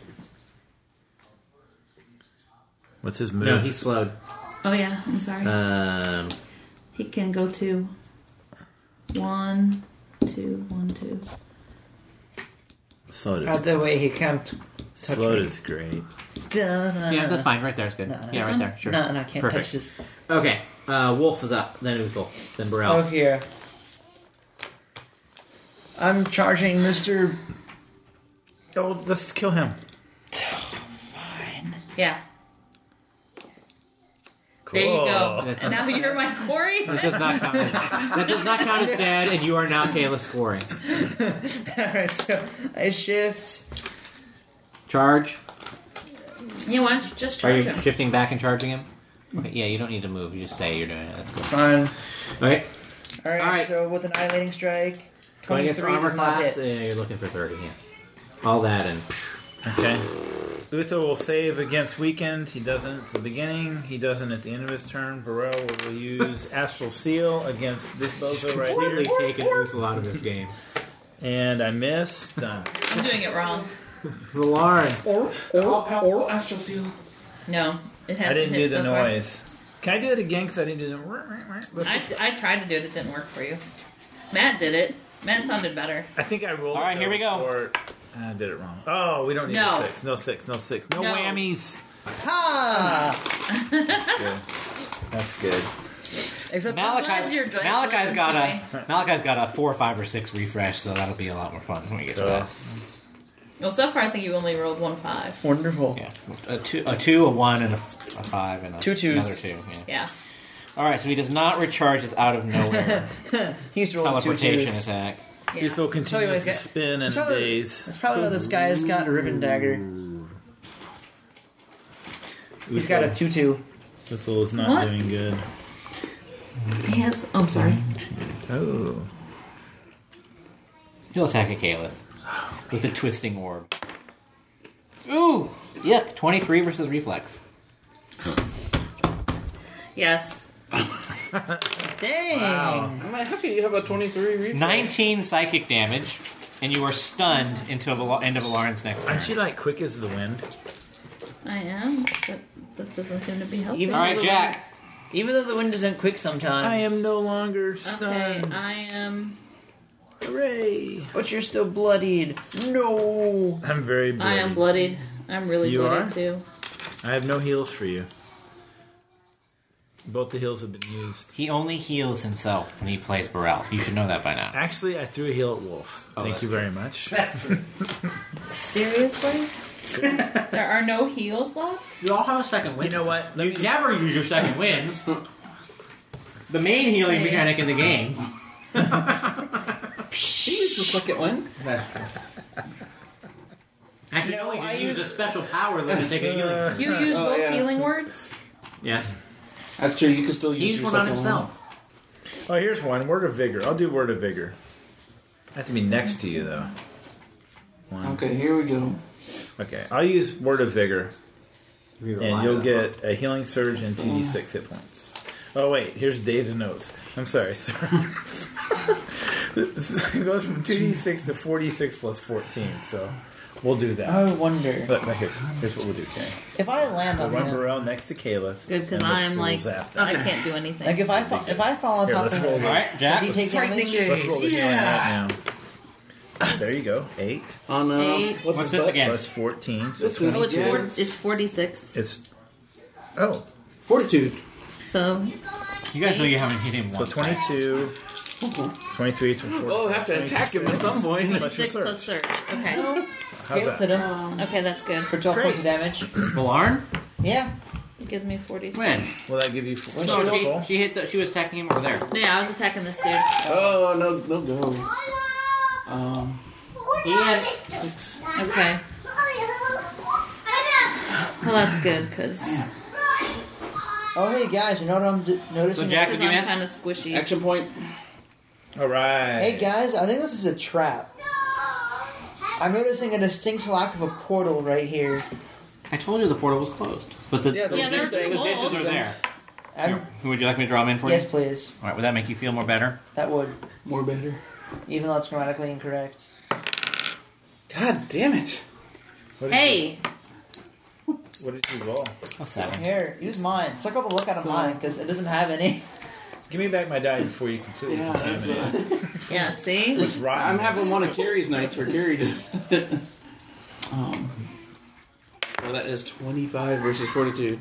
What's his move?
No, he's slowed.
Oh yeah, I'm sorry. He can go to 1, 2, 1, 2.
Slowed
Out
is,
that way he can't.
slowed is great.
Yeah, that's fine. Right there is good.
No,
Yeah, right there. Sure.
No, I can't
Perfect.
touch this.
Okay. Wolf is up. Then Uthal. Then Burrell.
Oh, here. I'm charging Mr.
Oh, let's kill him.
Fine.
Yeah.
Cool.
There you go.
That's
And now you're my quarry.
That does not count. That does not count as dead, and you are now Kayla scoring.
Alright, so I shift.
Charge.
You want to just
Are
charge
you
him?
shifting back and charging him? Okay, yeah, you don't need to move. You just say you're doing it. That's cool.
Fine.
Okay.
Alright, so with Annihilating Strike,
Going against
23
armor
does not
class,
hit.
you're looking for 30. Yeah. All that and.
Okay. Uther will save against weakened. He doesn't at the beginning. He doesn't at the end of his turn. Burrell will use Astral Seal against this bozo right
Completely
here.
taken Uthal out of this game.
And I miss. Done.
I'm doing it wrong.
Lauren.
All powerful Astral Seal.
No, it hasn't
I didn't do
hit
the
so far.
noise. Can I do it again? Because I didn't do the.
I tried to do it. It didn't work for you. Matt did it. Matt sounded better.
I think I rolled.
All right, here we go.
I did it wrong. Oh, we don't need
No.
a 6. No 6. No 6. No,
No.
whammies.
Ha!
Good. That's good.
Except
Glad you're glad you listened to
Malachi's got a 4, 5, or 6 refresh, so that'll be a lot more fun when we get to that.
Well, so far I think you only rolled 1 5.
wonderful.
Yeah, a 2, a 1, and a 5, and a,
2 twos.
another 2. Yeah.
Yeah.
All right, so he does not recharge his out of nowhere
He's rolling 2
teleportation
twos.
attack.
Yeah.
Uther
So
continues
anyways,
to spin and
probably-
daze.
That's probably why this guy has got a ribbon dagger. He's got a 2-2.
Uther is not
What?
doing good.
Yes. Oh, sorry.
Oh.
He'll attack a Caliph with a twisting orb. Ooh, yuck! 23 versus reflex.
Yes.
Dang!
Man, how can you have a 23 reflex?
19 psychic damage, and you are stunned until the end of Alarin's next turn.
Aren't you like quick as the wind?
I am, but that doesn't seem to be helping.
Even
All right,
though
Jack.
Even though the wind isn't quick sometimes.
I am no longer
Okay,
stunned.
I am.
Hooray!
But you're still bloodied. No!
I'm very bloody.
I am bloodied. I'm really
You
bloodied
are?
too.
I have no heals for you. Both the heals have been used.
He only heals himself when he plays Burrell. You should know that by now.
Actually, I threw a heal at Wolf. Thank you very much.
That's true.
Seriously? There are no heals left?
You all have a second win.
You know what?
You never use your second wins. The main healing mechanic in the game.
He used the second one.
That's true. Actually, no, I use a special power that to take a healing.
You use both healing words?
Yes.
That's true. You can still use
He's
your
one on
second
himself.
Oh, here's one. Word of Vigor. I'll do Word of Vigor. I have to be next to you, though. One.
Okay, here we go.
Okay, I'll use Word of Vigor. And you'll get a healing surge and 2d6 hit points. Oh, wait. Here's Dave's notes. I'm sorry. It goes from 2d6 to 46 plus 14, so we'll do that.
I wonder.
Look, right here. Here's what we'll do, okay?
If I land
We'll
on
run
him,
Burrell next to Caleb.
Good, because
and
I'm
we'll
like,
zap
I
them.
can't do anything.
like if I fall on
Here,
top of
let's roll
him,
the-
All right,
does
Jack.
he take damage?
Let's roll the healing right now. There you go. 8
Oh no.
8.
What's this again?
plus 14. So
This is-
Oh, it's,
Yeah.
it's 46.
It's... Oh.
Fortitude.
So,
You guys know you haven't hit him
So
once.
22... 23 to 4.
Oh, I have to attack him at some point.
Plus your
6 plus
surge.
surge. Okay.
How's
Hit
that?
him
Okay, that's good.
for 12 points of damage.
Valarn?
Yeah.
It gives me 46.
When?
Will that give you...
No, she hit. She was attacking him over there.
Yeah, I was attacking this dude.
Oh no, go.
Ian.
Okay. Well, that's good, because
Oh, hey guys, you know what I'm noticing?
So Jack, did you
I'm
miss?
kind of squishy.
Action point.
All right.
Hey guys, I think this is a trap. I'm noticing a distinct lack of a portal right here.
I told you the portal was closed. But the
Yeah, those
Yeah,
two
they're
things.
cool.
positions are there.
I'm,
Here, would you like me to draw them in for
yes,
you?
please.
All right. Would that make you feel more better?
That would,
More better.
even though it's grammatically incorrect.
God damn it.
Hey!
What did you roll?
A 7.
Here, use mine. Suck up a look out of mine, because it doesn't have any.
Give me back my die before you completely
Yeah, that's
contaminate it.
Yeah, see?
It's rotten.
I'm having one of Carrie's nights where Carrie just. Well, that is 25 versus Fortitude.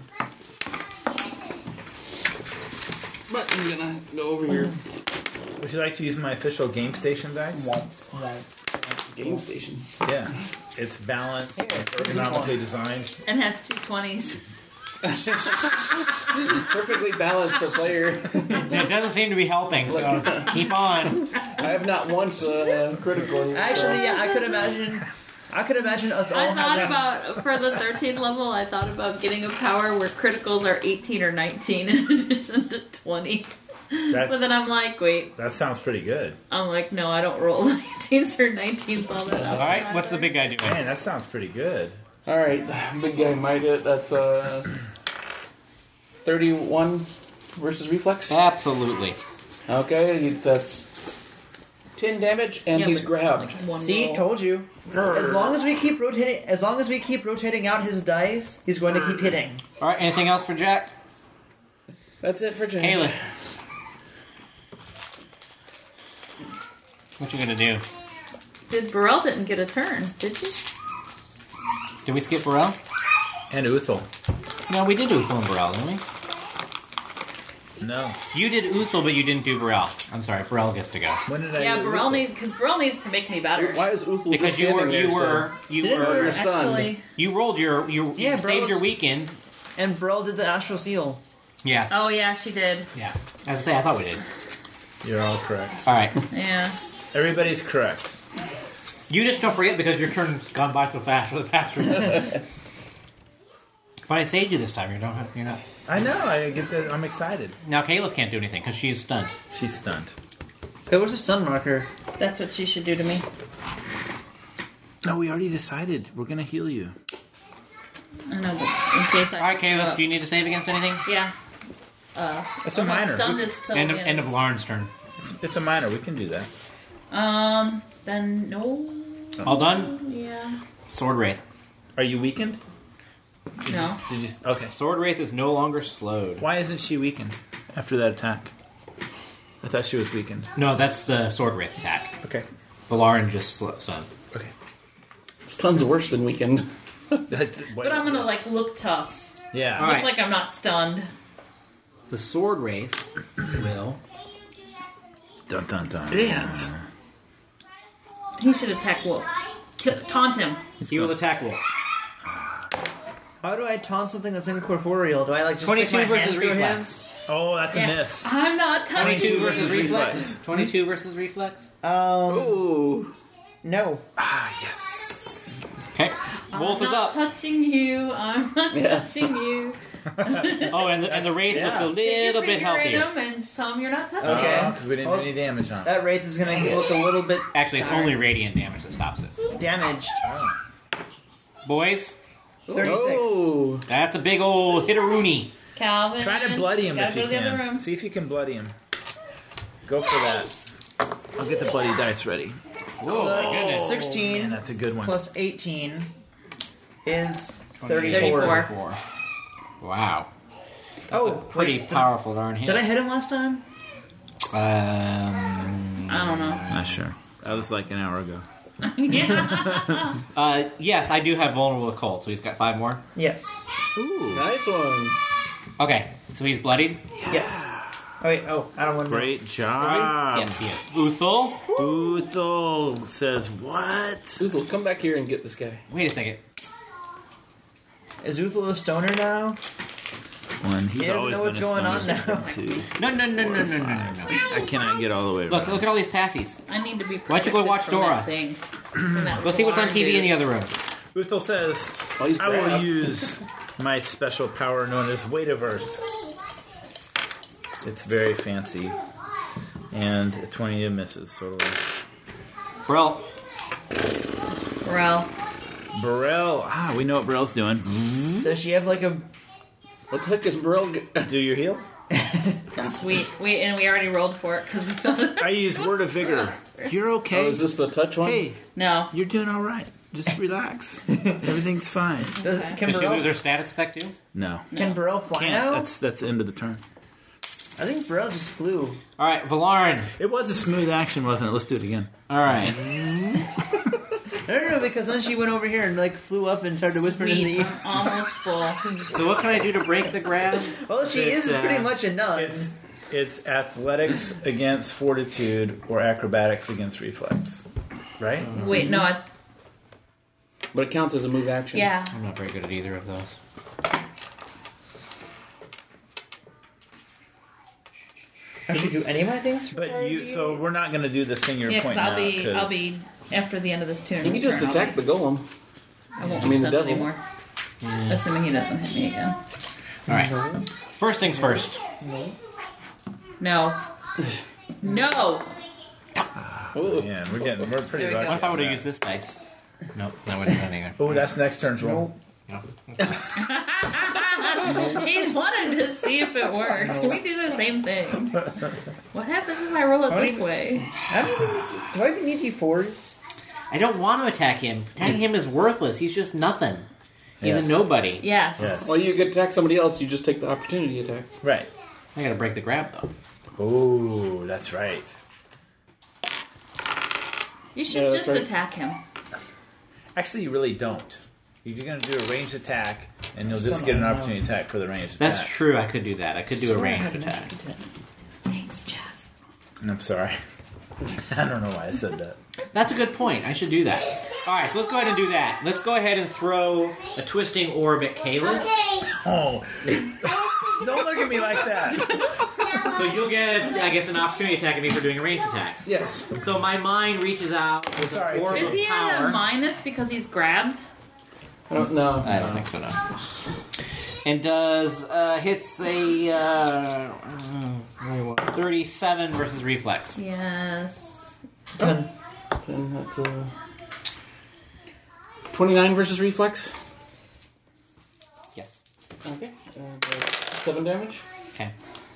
But I'm gonna go over here.
Would you like to use my official game station dice?
Game station.
Yeah. It's balanced,
Here,
and
where's this
ergonomically designed.
And has 2 20s.
Perfectly balanced for player.
It doesn't seem to be helping. So keep on.
I have not once critical.
Actually, yeah, I could imagine us all
I thought
having...
about, for the 13th level, I thought about getting a power where criticals are 18 or 19 in addition to 20. But then I'm like, wait.
That sounds pretty good.
I'm like, no, I don't roll 19s or 19s all that.
All right. What's the big guy doing?
Man, that sounds pretty good.
All right, big guy might hit. That's 31 versus reflex.
Absolutely.
Okay, that's 10 damage, and
Yeah,
he's
but
grabbed.
like one
See,
roll.
told you. As long as we keep rotating out his dice, he's going to keep hitting.
All right. Anything else for Jack?
That's it for Jack.
Caleb. What you gonna do?
Burrell didn't get a turn, did you?
Did we skip Burrell?
And Uthal.
No, we did Uthal and Burrell, didn't we?
No.
You did Uthal, but you didn't do Burrell. I'm sorry, Burrell gets to go.
When did I
Yeah,
do
Burrell
Uthal?
Burrell needs to make me better.
Why is Uthal
Because
just standing there still?
You're
stunned.
Actually,
you rolled you
Yeah,
saved
Burrell's-
your weekend.
And Burrell did the astral seal.
Yes.
oh yeah, she did.
Yeah. As I say, I thought we did.
You're all correct.
All right.
Yeah.
Everybody's correct.
You just don't forget because your turn's gone by so fast for the past room. But I saved you this time. You're not.
I know. I get that. I'm excited.
Now Caleb can't do anything because she's stunned.
She's stunned.
Hey, where's the stun marker?
That's what she should do to me.
No, we already decided. We're gonna heal you.
I know, but in case I.
All right, Caleb. Do you need to save against anything?
Yeah.
It's a minor.
Stunned is till
End
the
of Lauren's turn.
It's a minor. We can do that.
Then no.
All done.
Yeah.
Sword Wraith.
Are you weakened?
No.
Did you? Okay.
Sword Wraith is no longer slowed.
Why isn't she weakened after that attack? I thought she was weakened.
No, that's the Sword Wraith attack.
Okay.
Valaren just stunned.
Okay.
It's tons worse than weekend.
But I'm gonna like look tough.
Yeah.
All
Look
right.
like I'm not stunned.
The sword wraith will.
Dun dun dun.
Dance.
He should attack Wolf. Taunt him.
He will attack Wolf.
How do I taunt something that's incorporeal? Do I like just
22
stick my
versus
hand through
reflex.
him?
Oh, that's
Yeah.
a miss.
I'm not touching
22
you.
versus reflex.
reflex.
22 versus reflex.
Ooh. No.
Ah, yes.
Okay. Wolf
I'm
is
not
up.
touching you. I'm not touching you.
Oh, and the wraith
Yeah.
looks a
Stick your
little bit
finger in
healthier.
him and just tell him you're not touching
Okay.
him.
Because we didn't do any damage on it.
That wraith is going to look a little bit
Actually, it's only radiant damage that stops it.
damaged.
Boys,
36.
Oh.
that's a big old hitteroonie.
Calvin.
Try to bloody him
gotta
if
go
you
to the other
can.
room.
See if you can bloody him. Go for that. I'll get the bloody dice ready.
Whoa, my goodness.
16
Man, that's a good one.
plus 18 is
34.
Wow.
Oh,
Pretty powerful darn hit.
Did I hit him last time?
I don't know.
Not sure. That was like an hour ago.
Yeah.
Yes, I do have vulnerable occult, so he's got 5 more.
Yes.
Ooh.
Nice one.
Okay, so he's bloodied?
Yes. Oh, wait. Oh, I don't want to.
Great job.
Yes, he is. Uthul?
Uthul says what?
Uthul, come back here and get this guy.
Wait a second.
Is Uthul a stoner now?
One. He's
He doesn't
always
know what's
been a
going on
stoner
now.
too.
No.
I cannot get all the way
Look
around.
at all these passies.
I need to be
Why don't you go
protected
watch
from
Dora?
that thing. From that
Go see what's on
blind
TV in
dude.
the other room.
Uthul says,
Oh, he's
I will
grabbed.
use my special power known as Weight of Earth. It's very fancy. And a 20 misses, totally.
Well,
Burrell.
Burrell. We know what Burrell's doing.
Does she have like a?
What the heck is Burrell?
Do your heal.
Sweet. And we already rolled for it because we thought.
I use Word of Vigor. You're okay.
Oh, is this the touch one?
Hey,
No.
you're doing all right. Just relax. Everything's fine.
Does,
Okay.
can
did she lose
Burrell?
her status effect too?
No.
Can Burrell fly
Can't.
now?
That's the end of the turn.
I think Burrell just flew.
All right, Valarin.
It was a smooth action, wasn't it? Let's do it again.
All right.
No, because then she went over here and like flew up and started whispering in the
Sweet.
ear.
I'm almost full.
So what can I do to break the grab?
Well, she
It's,
is pretty much a nun.
It's athletics against fortitude or acrobatics against reflex. Right?
Wait, no.
But it counts as a move action.
Yeah.
I'm not very good at either of those.
I should do any of my things.
But so we're not going to do this thing you're
Yeah, because
pointing out.
I'll be after the end of this turn.
You can just attack the golem.
I won't
I mean,
be
the
stunned
devil.
anymore. Assuming he doesn't hit me again.
All right. First things first.
No. No.
Yeah, we're pretty
There we
lucky.
go.
What if I would have
on
used this dice? Nope, that wouldn't have done either.
Oh, that's next turn's roll.
No.
He's wanted to see if it works. We do the same thing. What happens if I roll it this way?
Do I even need D4s?
I don't want to attack him. Attacking him is worthless. He's just nothing. He's
Yes.
a nobody.
Yes.
Yes.
Well, you could attack somebody else. You just take the opportunity attack.
Right.
I gotta break the grab though.
Oh, that's right.
You should
Yeah, that's
just
right.
attack him.
Actually, you really don't. You're going to do a ranged attack, and you'll just get an opportunity attack for the ranged attack.
That's true. I could do that. I could do a ranged attack.
Thanks, Jeff.
I'm sorry. I don't know why I said that.
That's a good point. I should do that. All right, so let's go ahead and do that. Let's go ahead and throw a twisting orb at Caleb.
Okay.
Oh. Don't look at me like that.
So you'll get, I guess, an opportunity attack at me for doing a ranged attack.
Yes.
So my mind reaches out with
Sorry.
an orb
Is
of
he at
power.
a minus because he's grabbed?
I don't know.
I don't think so, no. And does hits a 37 versus reflex.
Yes.
10, that's 29 versus reflex.
Yes.
Okay. 7 damage.
Okay.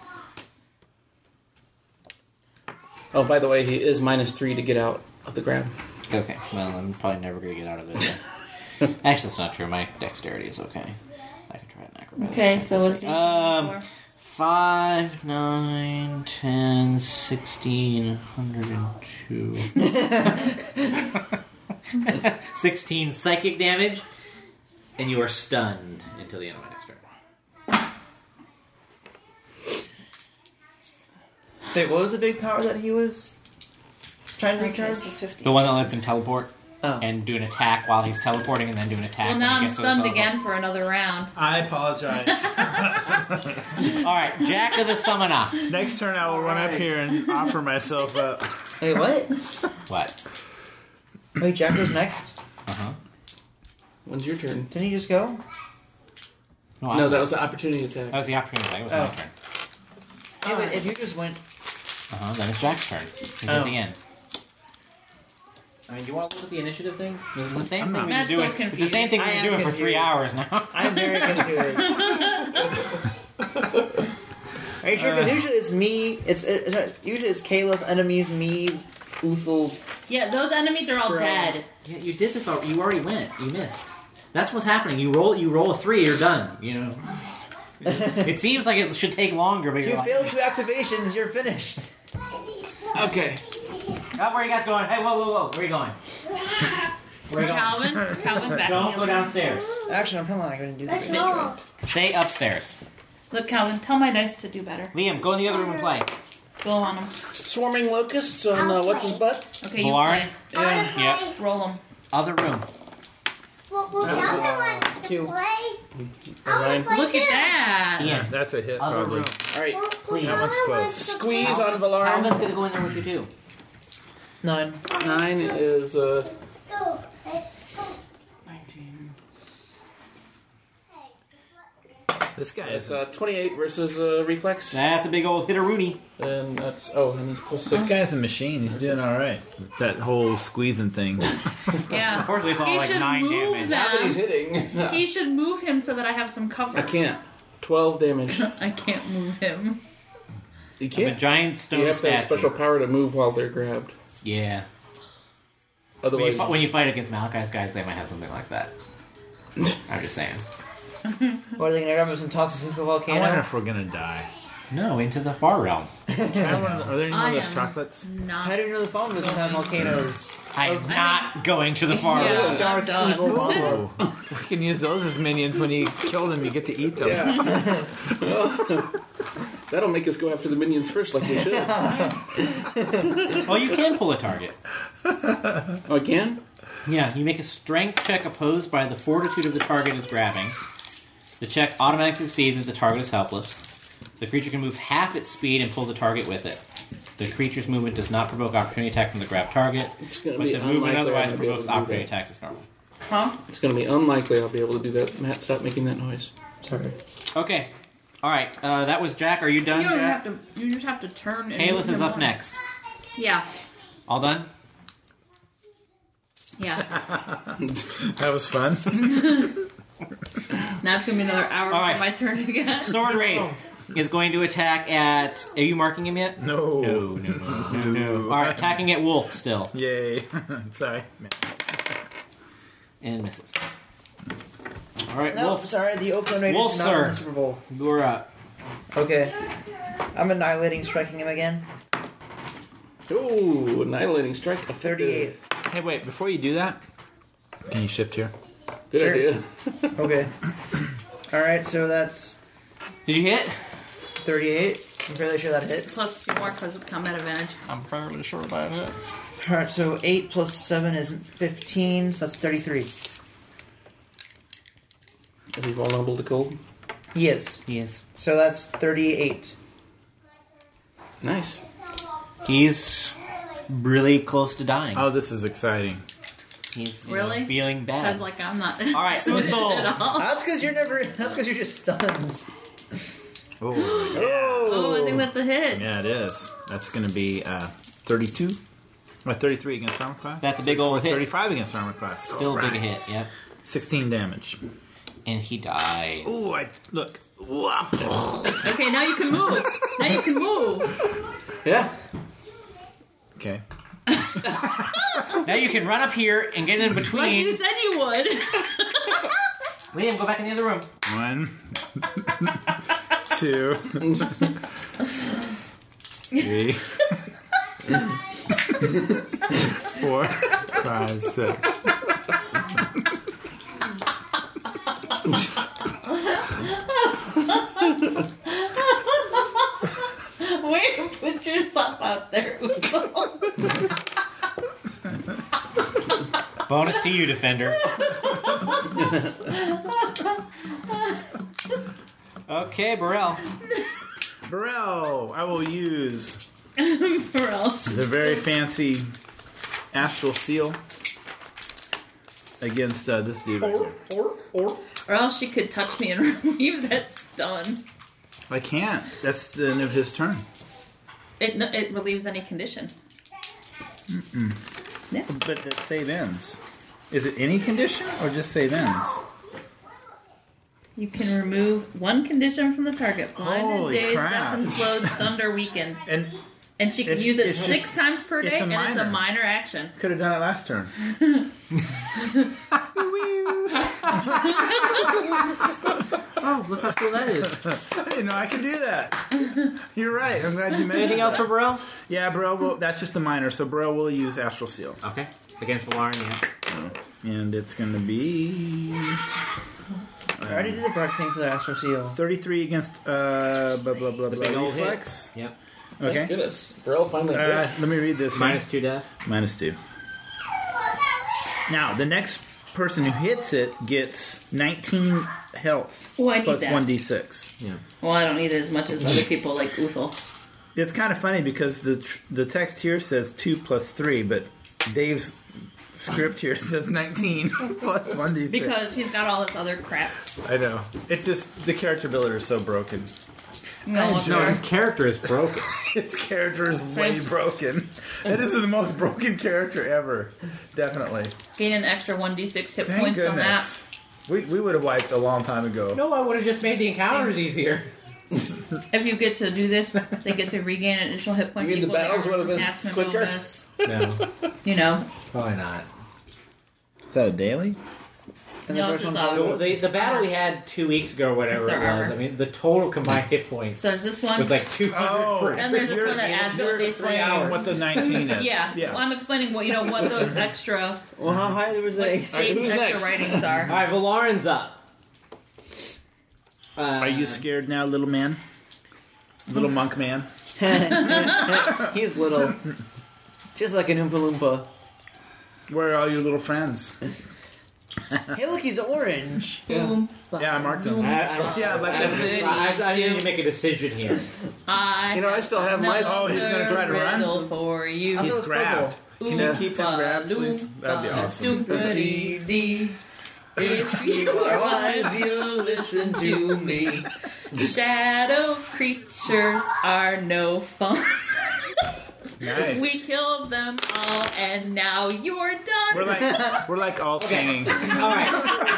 Oh, by the way, he is -3 to get out of the grab.
Okay. Well, I'm probably never going to get out of it. Actually, that's not true. My dexterity is okay. I can try an acrobatics.
Okay, so what's he?
5, 9, 10, 16, 102. 16 psychic damage, and you are stunned until the end of my next turn.
Wait, what was the big power that he was trying to recharge?
The one that lets him teleport
Oh.
and do an attack while he's teleporting, and then do an attack.
Well,
when
now
he
I'm
gets to the
stunned
teleport.
again for another round.
I apologize.
All right, Jack of the Summoner.
Next turn, I will run up here and offer myself up.
Wait, what?
What?
Wait, Jack was next?
Uh-huh.
When's your turn?
Didn't he just go?
No, that was the opportunity attack.
That was the opportunity attack. It was
Oh.
my turn.
Yeah, but if you just went...
Then it's Jack's turn. He's at the end. I mean, do you want to look at the initiative thing? It's the same thing we've been
Matt's so
doing. It's the
confused.
same thing
I
we've
am
been doing for 3
confused.
hours now.
I'm very confused. Are you sure? Because usually it's me. Usually it's Caliph, enemies, me, Uthul.
Yeah, those enemies are all
Bro.
dead.
Yeah, you did this. You already went. You missed. That's what's happening. You roll a 3, you're done. You know. It seems like it should take longer, but
If
you're
you
like,
fail 2 activations, you're finished.
Okay.
oh, where are you guys going? Hey, whoa! Where are you going? Where are you going?
Calvin, back.
Don't go downstairs.
Actually, I'm probably not going to do this.
Let's go.
Stay upstairs.
Look, Calvin, tell my dice to do better.
Liam, go in the other room and play.
Blow on them.
Swarming locusts on what's his butt?
Okay, you
Valaren?
play.
Yeah.
Yep.
Roll them.
Other room.
Well, Calvin wants to
2.
play. I
Ryan.
want to play
Look
too.
at that.
Ian.
That's a hit,
Other
probably.
room.
All right.
Well,
Clean.
That one's
Calvin
close.
wants to
Squeeze
play.
on Valarin.
Calvin's gonna go in there with you too.
9.
9 is
Let's go. Let's go.
19.
This guy
It's
is
28 versus reflex,
That's a big old hitteroonie.
and that's and he's plus
this
6.
guy's a machine. He's doing all right. That whole squeezing thing.
Yeah.
Unfortunately, it's all
He
like
should
9
move
damage.
Now that he's
them.
hitting,
He should move him so that I have some cover.
I can't. 12 damage.
I can't move him.
You
The
can't.
giant stone
You have to have
statue.
special power to move while they're grabbed.
Yeah.
Otherwise,
When you fight against Malachi's guys, they might have something like that. I'm just saying.
What are they going to grab us and toss us into the
I wonder
volcano?
if we're gonna die.
No, into the far realm.
Are there any more
I
of those
am
chocolates?
not.
How do you know the phone doesn't have volcanoes?
I am not going to the far
Yeah.
realm.
Dark,
done.
evil Mama.
Oh, we can use those as minions. When you kill them, you get to eat them.
yeah. That'll make us go after the minions first, like we should.
Well, you can pull a target.
Oh, I can?
Yeah, you make a strength check opposed by the fortitude of the target is grabbing. The check automatically succeeds if the target is helpless. The creature can move half its speed and pull the target with it. The creature's movement does not provoke opportunity attack from the grab target,
It's going to
but
be
the movement
unlikely
otherwise
I'll be able
provokes
to do
opportunity
that.
attacks as normal.
Huh?
It's going to be unlikely I'll be able to do that. Matt, stop making that noise.
Sorry.
Okay. Alright, that was Jack. Are you done,
You don't
Jack?
have to. You just have to turn. And
Caliph
move
is
him
up
on.
next.
Yeah.
All done?
Yeah.
That was fun.
Now it's gonna be another hour
All right.
before my turn again.
Sword Wraith is going to attack at... Are you marking him yet?
No.
No. Alright, attacking at Wolf still.
Yay. Sorry.
And misses. Alright,
No,
Wolf,
sorry, the Oakland Raiders
Wolf,
did not
sir.
win the Super Bowl.
you're up.
Okay. I'm annihilating, striking him again.
Ooh, annihilating strike.
38.
Hey, wait. Before you do that, can you shift here?
Good
Sure.
idea.
Okay. Alright, so that's
Did you hit?
38. I'm fairly sure that hits.
Plus 2 more because of combat advantage.
I'm fairly sure that hits.
Alright, so 8 plus 7 is 15, so that's 33.
Is he vulnerable to cold?
He is.
He is.
So that's 38.
Nice.
He's really close to dying.
Oh, this is exciting.
He's
Really?
feeling bad.
Because like I'm not.
All right,
suited
Uthul.
at all.
That's because you're never. That's because you're just stunned.
Oh,
Oh, I think that's a hit.
yeah, it is. That's going to be 32. Or 33 against armor class.
That's a big old hit.
35 against armor class.
Still a
Alright.
big hit, yep.
16 damage.
And he dies.
Ooh, look. Whop.
Okay, now you can move. Now you can move.
Yeah.
Okay.
Now you can run up here and get in
Like
between.
you said you would.
Liam, go back in the other room.
1, 2, 3, 4, 5, 6.
Way to put yourself out there.
Bonus to you, Defender. Okay, Burrell.
Burrell, I will use
Burrell.
the very fancy Astral Seal against this dude right here.
Or else she could touch me and relieve that stun.
I can't. That's the end of his turn.
It relieves any condition. Yeah.
But that save ends. Is it any condition or just save ends?
You can remove one condition from the target. Blinded,
Holy
dazed,
crap.
deafened, slowed, stunned, or weakened. And she can
it's-
use it
it's
6
just-
times per day,
it's a
and it's a
minor.
minor action.
Could have done it last turn.
Oh, look how cool that is.
I didn't know I could do that. You're right. I'm glad you mentioned
Anything else
that.
for Burrell?
Yeah, Burrell will, that's just a minor, so Burrell will use Astral Seal.
Okay. Against Valaren, yeah.
And it's going to be...
I already did the Brock thing for the Astral Seal.
33 against blah, blah, blah,
The
blah,
big old
reflex.
hit. Yep.
Thank
Okay.
goodness. Burrell finally did.
Let me read this. one.
-2 death.
-2. Now, the next person who hits it gets 19 health
Oh, I need
plus
that.
1d6.
Yeah.
Well, I don't need it as much as other people like Uthal.
It's kind of funny because the text here says 2 plus 3, but Dave's script here says 19 plus 1d6.
Because he's got all this other crap.
I know. It's just the character builder is so broken.
No,
No, his character is broken.
His character is way broken. It is the most broken character ever. Definitely.
Gain an extra 1d6 hit
Thank
points on that.
goodness. We would have wiped a long time ago.
No, I would have just made the encounters easier.
If you get to do this, they get to regain an additional hit points
You mean the
equal to
battles
their
would have been
enhancement
quicker?
bonus.
No,
You know.
probably not.
Is that a daily?
And
No,
the
it's
first
just
one
The battle we had 2 weeks ago, or whatever
It's
it
their
was,
armor.
I mean, the total combined hit points
So there's this one.
was like 200
Oh.
for
And there's this one that adds
You're
what they
explaining
say.
what the 19 is.
Yeah. Well, I'm explaining what what those extra
Well, how high was the
like,
AC?
Dave's
who's
extra
next?
writings are.
All right, Valaren's up.
Are you scared now, little man? Little monk man?
He's little. Just like an Oompa Loompa.
Where are all your little friends?
Hey, look, he's orange.
Boom.
Yeah, I marked them. Yeah, like
I need to make a decision here.
I still have my...
Oh, he's gonna try to run?
riddle for you.
he's grabbed. Can you keep him grabbed, please? That'd be awesome.
Doompa-dee-dee. If you are wise, you'll listen to me. Shadow creatures are no fun.
Nice.
We killed them all, and now you're done.
We're like all singing.
All right.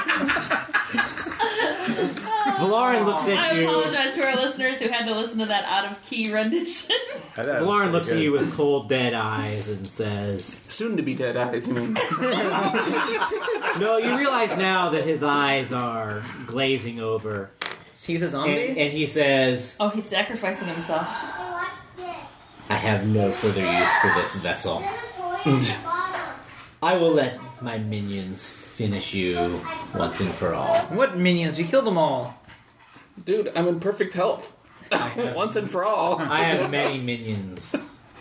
Valaren looks
I
at you.
apologize to our listeners who had to listen to that out of key rendition.
Valaren looks at you with cold, dead eyes and says,
Soon to be dead eyes, you mean?
"No, you realize now that his eyes are glazing over."
He's a zombie?
And he says,
Oh, he's sacrificing himself.
"I have no further use for this vessel. I will let my minions finish you once and for all."
What minions? We killed them all.
Dude, I'm in perfect health. Once and for all.
I have many minions.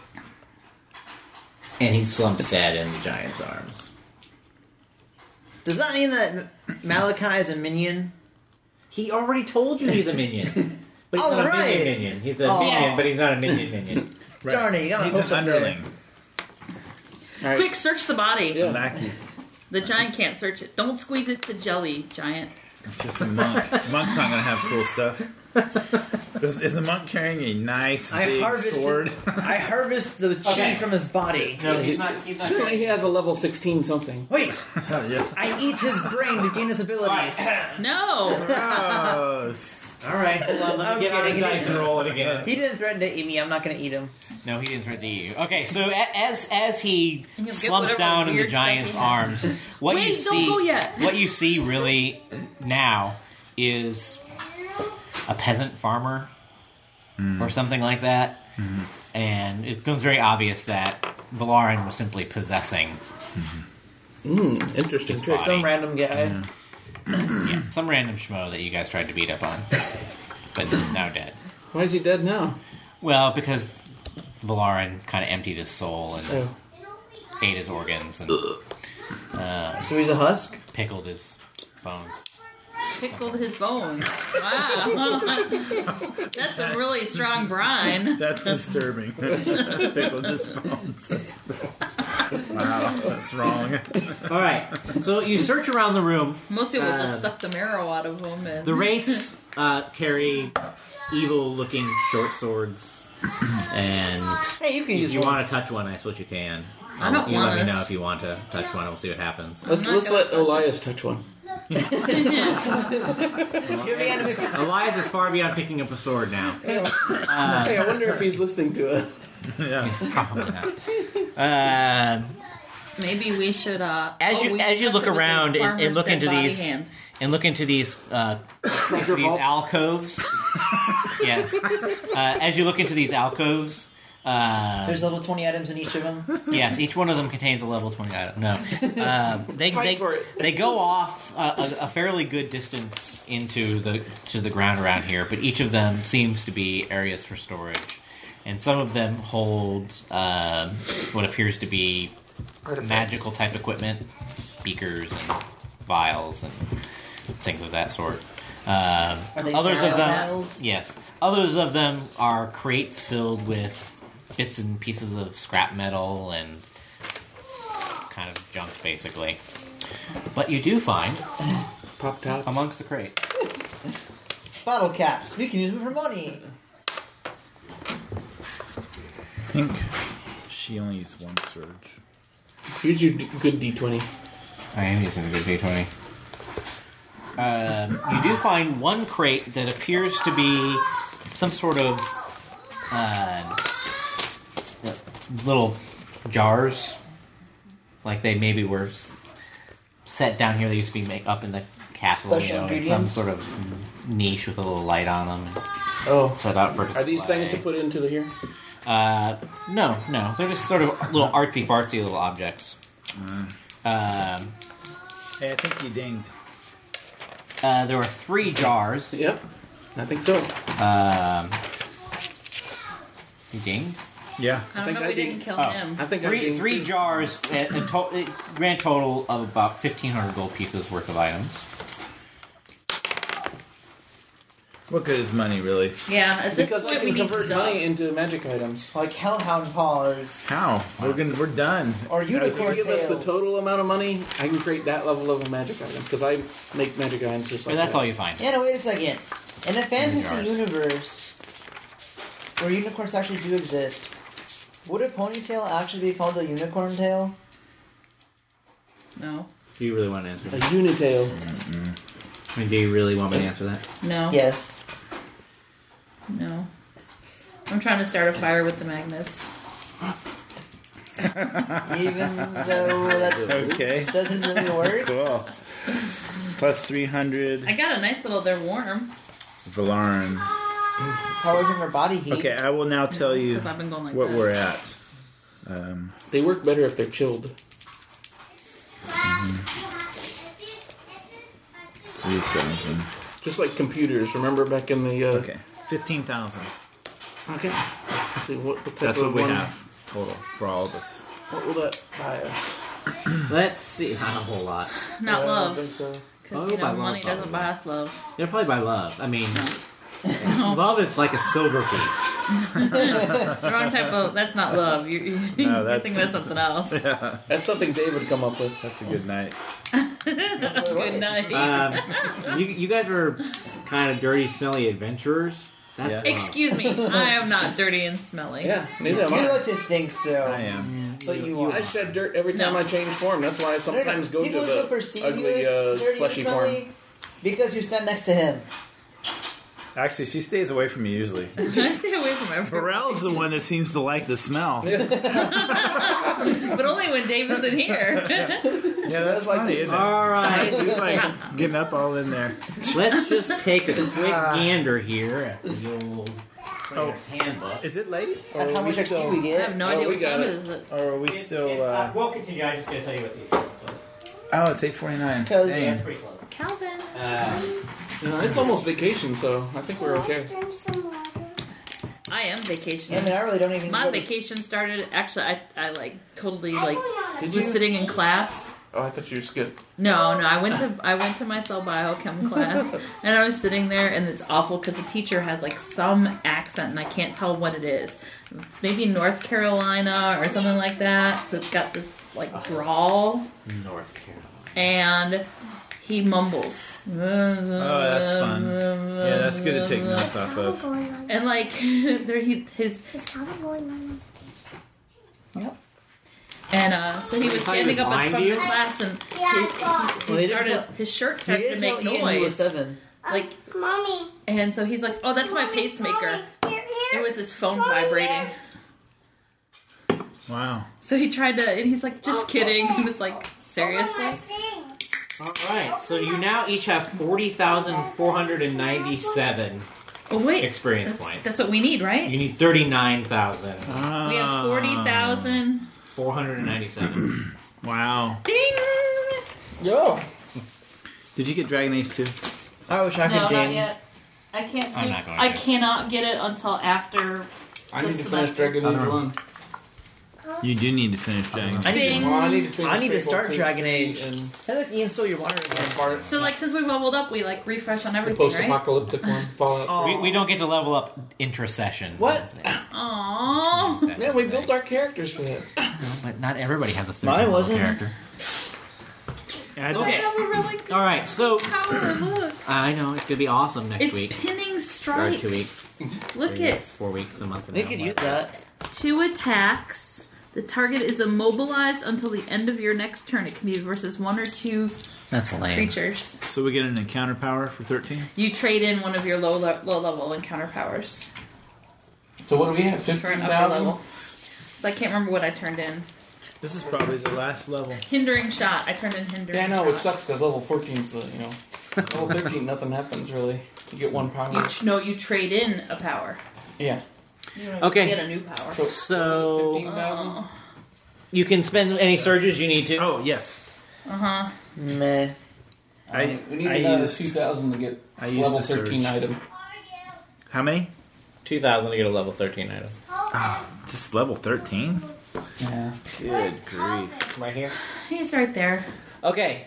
And he slumps dead in the giant's arms.
Does that mean that Malachi is a minion?
He already told you he's a minion. But he's
All
not a
right.
minion. He's a
Oh.
minion, but he's not a minion.
Right.
Darn it, you got my
He's an
hopes up there.
underling.
All right.
Quick, search the body.
Yeah.
Lackey.
The giant can't search it. Don't squeeze it to jelly, giant.
It's just a monk. Monk's not gonna have cool stuff. Is the monk carrying a nice big sword?
I harvest the chi
Okay.
from his body.
No, he's not.
Surely he has a level 16 something.
Wait,
Yeah.
I eat his brain to gain his abilities.
No!
Gross.
All right, hold on. Let me get out a dice and roll it again.
He didn't threaten to eat me. I'm not going to eat him.
No, he didn't threaten to eat you. Okay, so as he
And you'll get
slumps
whatever
down in the
weird stuff
giant's
he has.
arms, what you
Wait,
see,
don't go yet.
what you see really now is a peasant farmer or something like that, and it becomes very obvious that Valaren was simply possessing
Interesting
his
trick.
body.
Some random guy.
Yeah, some random schmo that you guys tried to beat up on, but is now dead.
Why is he dead now?
Well, because Valarin kind of emptied his soul and ate his organs and
So he's a husk?
pickled his bones.
Pickled his bones. Wow. That's a really strong brine.
That's disturbing. Pickled his bones. Wow, that's wrong.
All right, so you search around the room.
Most people just suck the marrow out of them. And
The wraiths carry evil-looking short swords, and
Hey, you can
if
use
you
one.
want to touch one, I suppose you can.
I don't
You let
want
me
to.
know if you want to touch one, and we'll see what happens.
Let's
not gonna
let
touch it.
Elias touch one.
Elias is far beyond picking up a sword now.
Hey, I wonder if he's listening to us.
Yeah.
Probably not.
Maybe we should.
As you look around and look into these alcoves, yeah. As you look into these alcoves,
There's level 20 items in each of them.
yes, each one of them contains a level 20 item. No,
Fight for it.
they go off a fairly good distance into the ground around here, but each of them seems to be areas for storage, and some of them hold what appears to be magical type equipment, beakers and vials and things of that sort.
Are they
Others of them,
vials?
yes. Others of them are crates filled with bits and pieces of scrap metal and kind of junk, basically. But you do find
Pop tops.
amongst the crates.
Bottle caps. We can use them for money.
I think she only used one surge.
Here's your good D20.
I am using a good D20. You do find one crate that appears to be some sort of little jars, like they maybe were set down here. They used to be up in the castle,
Special
in some
ingredients?
sort of niche with a little light on them, and
Oh,
set out for display.
are these things to put into the here?
No, they're just sort of little artsy fartsy little objects.
Hey, I think you dinged.
There were 3 jars.
Yep, I think so.
You dinged?
Yeah.
I don't
think
know.
I
We
did.
didn't kill
Oh.
him.
I think I did.
Three jars, a grand total of about 1,500 gold pieces worth of items.
What good is money, really?
Yeah, at this
Because I
point we
can
need
convert
stuff.
money into magic items.
Like Hellhound Paws.
How? We're done.
Or
If you
Unicorn
give us the
Tails.
total amount of money, I can create that level of a magic item. Because I make magic items just like
But that's
that.
all you find.
Yeah, no, wait a second. In a fantasy
jars.
universe where unicorns actually do exist, would a ponytail actually be called a unicorn tail?
No,
Do you really want to answer
A
that?
unitail.
I mean, do you really want me to answer that?
no,
Yes.
no. I'm trying to start a fire with the magnets.
Even though that
Okay.
doesn't really work.
Cool. Plus 300.
I got a nice little. They're warm
Valarin.
Power from her body heat.
Okay, I will now tell you
because I've been going like
what
this.
we're at.
They work better if they're chilled.
3,000.
Just like computers. Remember back in the...
Okay. 15,000.
Okay. Let's see, what type
That's
of
what we
one-
have total for all of us.
What will that buy us?
Let's see. Not a whole lot.
Not
I
love,
don't think so.
because
Oh,
you
by
know
love,
money doesn't
probably.
buy us love.
They're probably by love. I mean, love is like a silver piece.
The wrong type of. That's not love. You're
that's-
thinking that's something else.
That's something David come up with.
That's a good night.
Good night.
You guys were kind of dirty, smelly adventurers. That's
Yeah.
Excuse me, I am not dirty and smelly.
Yeah, neither am
You
I.
like to think so.
I am.
But you are.
I shed dirt every time
No.
I change form. That's why I sometimes go to
People will
the
perceive you
ugly,
as dirty
fleshy
and
form.
smelly because you stand next to him.
Actually, she stays away from me usually.
I stay away from everyone.
Pharrell's the one that seems to like the smell. Yeah,
But only when Dave is in here.
that's funny, isn't it?
all right.
She's like getting up all in there.
Let's just take a quick gander here at the old player's handbook.
Is it late? Or
That's how
are we
much XP
still,
we
I
get.
have no
Oh,
idea
we
what
got
time
it.
it is.
or are we still
We'll continue. I'm just going to tell you what the expense was.
oh, it's 8:49.
Because-
Dang.
That's pretty close.
Calvin.
It's almost vacation, so I think we're okay.
Drink some water.
I am vacationing.
I mean, I really don't even.
My vacation started. Actually, I like totally like was sitting in class.
Oh, I thought you skipped.
No, I went to my cell biochem class, and I was sitting there, and it's awful because the teacher has like some accent, and I can't tell what it is. It's maybe North Carolina or something like that. So it's got this like drawl.
North Carolina.
And he mumbles.
Oh, that's fun. Yeah, that's good to take notes off of.
And like, there his. Yep. And so he was standing up in front of the class, and he started. His shirt started to make noise.
He was 7.
Like,
Mommy.
And so he's like, "Oh, that's my pacemaker." It was his phone vibrating.
Wow.
So he tried to, and he's like, "Just kidding." He was like, "Seriously?"
All right, so you now each have 40,497 experience points.
That's what we need, right?
You need 39,000.
We have 40,000.
497.
Wow.
Ding!
Yo.
Did you get Dragon Age 2?
I wish I could
No,
ding.
not yet. I can't.
I'm not going
I
to.
cannot get it until after.
I need to finish
semester.
Dragon Age 1.
You do need to finish Dragon Age.
Bing.
Well, I need to finish
I need to
Fable
start
2
Dragon Age.
and
Hey, look, Ian stole your water again.
So, like, since we leveled up, we like refresh on
the
everything, right?
post-apocalyptic one, Fallout.
Oh.
We don't get to level up intra-session.
What?
Aww.
Man, we built our characters for that.
But not everybody has a third
Mine
level
wasn't.
character.
Okay. Have a really good
All right, so
power. Look,
I know it's gonna be awesome next
it's
week.
pinning
Or
strike.
2 weeks.
Look
3
at
weeks, 4 weeks, a month. From
They
now.
could use that.
2 attacks. The target is immobilized until the end of your next turn. It can be versus 1 or 2
That's lame.
creatures.
So we get an encounter power for 13?
You trade in one of your low level encounter powers
So what do we have?
for an upper
15,000?
level. So I can't remember what I turned in.
This is probably the last level.
Hindering shot. I turned in hindering
Yeah, I know,
shot.
which sucks because level 14's the, level 13, nothing happens really. You get one power.
You trade in a power.
Yeah.
You don't
Okay.
get a new power.
So
15,000?
you can spend any surges you need to.
Oh, yes.
Uh-huh.
Meh.
We need another 2,000 to get
I used
level
a surge.
13 item.
How many?
2,000 to get a level 13 item.
Just level 13?
Yeah.
Good grief.
Right here.
He's right there.
Okay,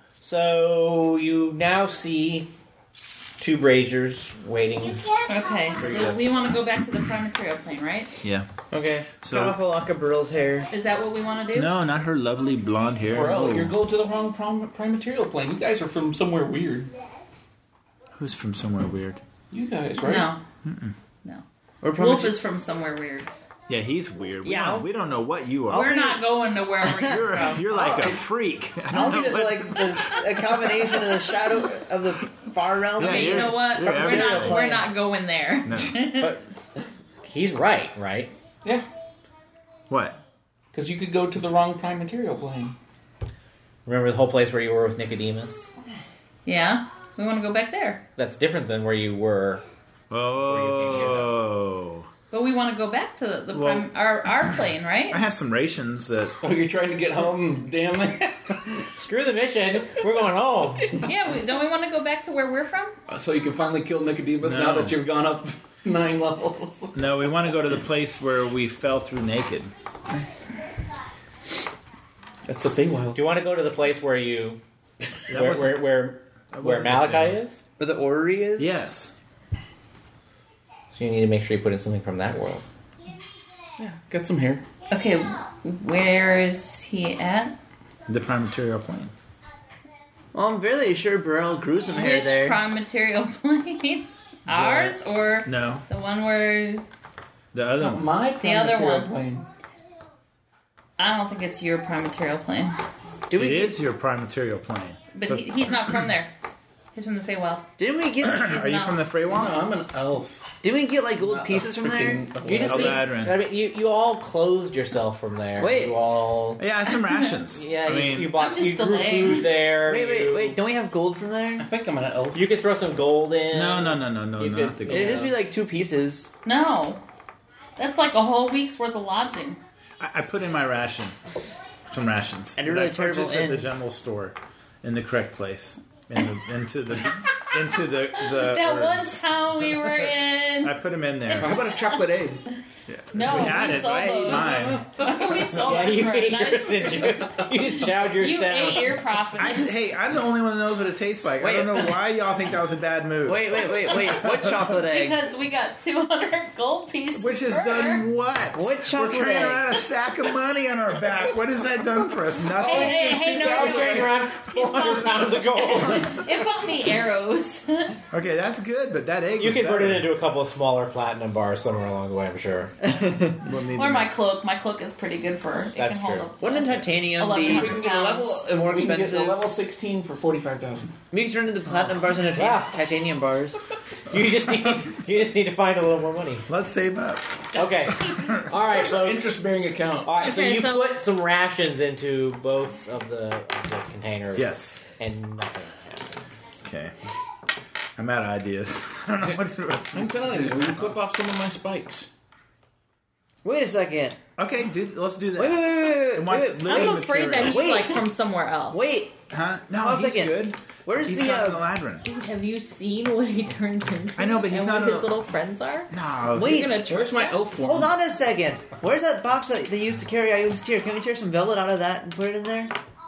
so you now see 2 Braziers waiting.
Okay, so we want to go back to the prime material plane, right?
Yeah.
Okay.
So-
Cut off a lock of Burl's hair.
Is that what we want to do?
No, not her lovely blonde hair.
Bro,
Oh.
you're going to the wrong prime material plane. You guys are from somewhere weird.
Who's from somewhere weird?
You guys, right?
No. No.
We're probably
Wolf is from somewhere weird.
Yeah, he's weird.
Yeah.
We don't know what you are.
We're not going to wherever you're from.
You're like a freak. I
I'll
don't
be
know
just
what...
like a combination of the shadow of the far realm.
Yeah,
Okay, you know what?
you're everywhere.
We're not going there.
No.
But he's right?
Yeah.
What?
Because you could go to the wrong prime material plane.
Remember the whole place where you were with Nicodemus?
Yeah, we want to go back there.
That's different than where you were.
Oh.
But we want to go back to the
Well-
our plane, right?
I have some rations that...
Oh, you're trying to get home, damn it.
Screw the mission. We're going home.
Yeah, don't we want to go back to where we're from?
So you can finally kill Nicodemus
No.
now that you've gone up 9 levels.
No, we want to go to the place where we fell through naked.
That's the Feywild.
Do you want to go to the place where you...
That
where
wasn't-
where
wasn't the
Malachi
thing.
is?
Where the orrery is?
Yes.
So you need to make sure you put in something from that world.
Yeah, got some hair.
Okay, where is he at?
The prime material plane.
Well, I'm fairly sure Burl grew some hair
Which
there.
prime material plane? Ours or
No.
the one where
The other
Not
one.
my prime
The other
material
one.
plane.
I don't think it's your prime material plane.
Did we
It
get,
is your prime material plane.
But
So-
he's not from there. He's from the Feywild.
Didn't we get?
Are you
not.
from the
No,
Freywild?
I'm an elf.
Didn't we get like gold
Not
pieces
a
from there?
freaking
You just
Oh,
need,
Eladrin.
I mean, you all clothed yourself from there.
Wait.
You all...
Yeah, I have some rations.
Yeah,
I mean,
you bought...
I'm just
You grew
delaying.
food there.
Wait! Don't we have gold from
I
there?
think I'm an elf.
You could throw some gold in.
no,
You
not
could-
the gold.
It'd just be like 2 pieces.
No. That's like a whole week's worth of lodging.
I put in my ration. Some rations.
And a
that
really
I
terrible
purchased at the
inn.
general store in the correct place. Into the into the
That one
herbs.
town we were in.
I put them in there.
How about a chocolate egg?
No,
we had it.
sold
I ate
those.
mine.
We sold
Yeah,
those
you
for a
ate
nice-
yours, didn't you? You just chowed yours
You
down.
ate your profits.
Hey, I'm the only one that knows what it tastes like. I don't know why y'all think that was a bad move.
Wait. What chocolate egg?
Because we got 200 gold pieces.
Which has
per.
done what?
What
We're
chocolate
carrying
egg?
around a sack of money on our back. What has that done for us? Nothing.
Hey, no,
I was carrying around 400 pounds of gold.
It bought me arrows.
Okay, that's good, but that egg
You
was
can put it
better.
into a couple of smaller platinum bars somewhere along the way, I'm sure.
We'll need
Or
to-
my cloak. My cloak is pretty good for it.
That's
Can hold
true.
up
Wouldn't titanium be
1,100 pounds.
more
We can get
expensive?
the level 16 for 45,000.
We can turn into the platinum bars into titanium bars.
You just need to find a little more money.
Let's save up.
Okay. All right. So
Interest-bearing account.
all right. So
Okay,
you
so-
put some rations into both of the containers.
Yes.
And nothing happens.
Okay. I'm out of ideas. I don't know what to
I'm telling you, we can clip off some of my spikes.
Wait a second.
Okay, dude, let's do that.
Wait.
It wants
Wait.
living
I'm afraid that he's
material.
like from somewhere else.
Wait.
Huh? No,
Hold a
he's
second.
good.
Where's
He's
the
not the ladron.
Dude, have you seen what he turns into?
I know, but he's
and
not
what
a-
his little friends are?
No.
Wait.
You're gonna
Where's my elf form?
Hold on a second. Where's that box that they used to carry Ayu's tear? Can we tear some velvet out of that and put it in there?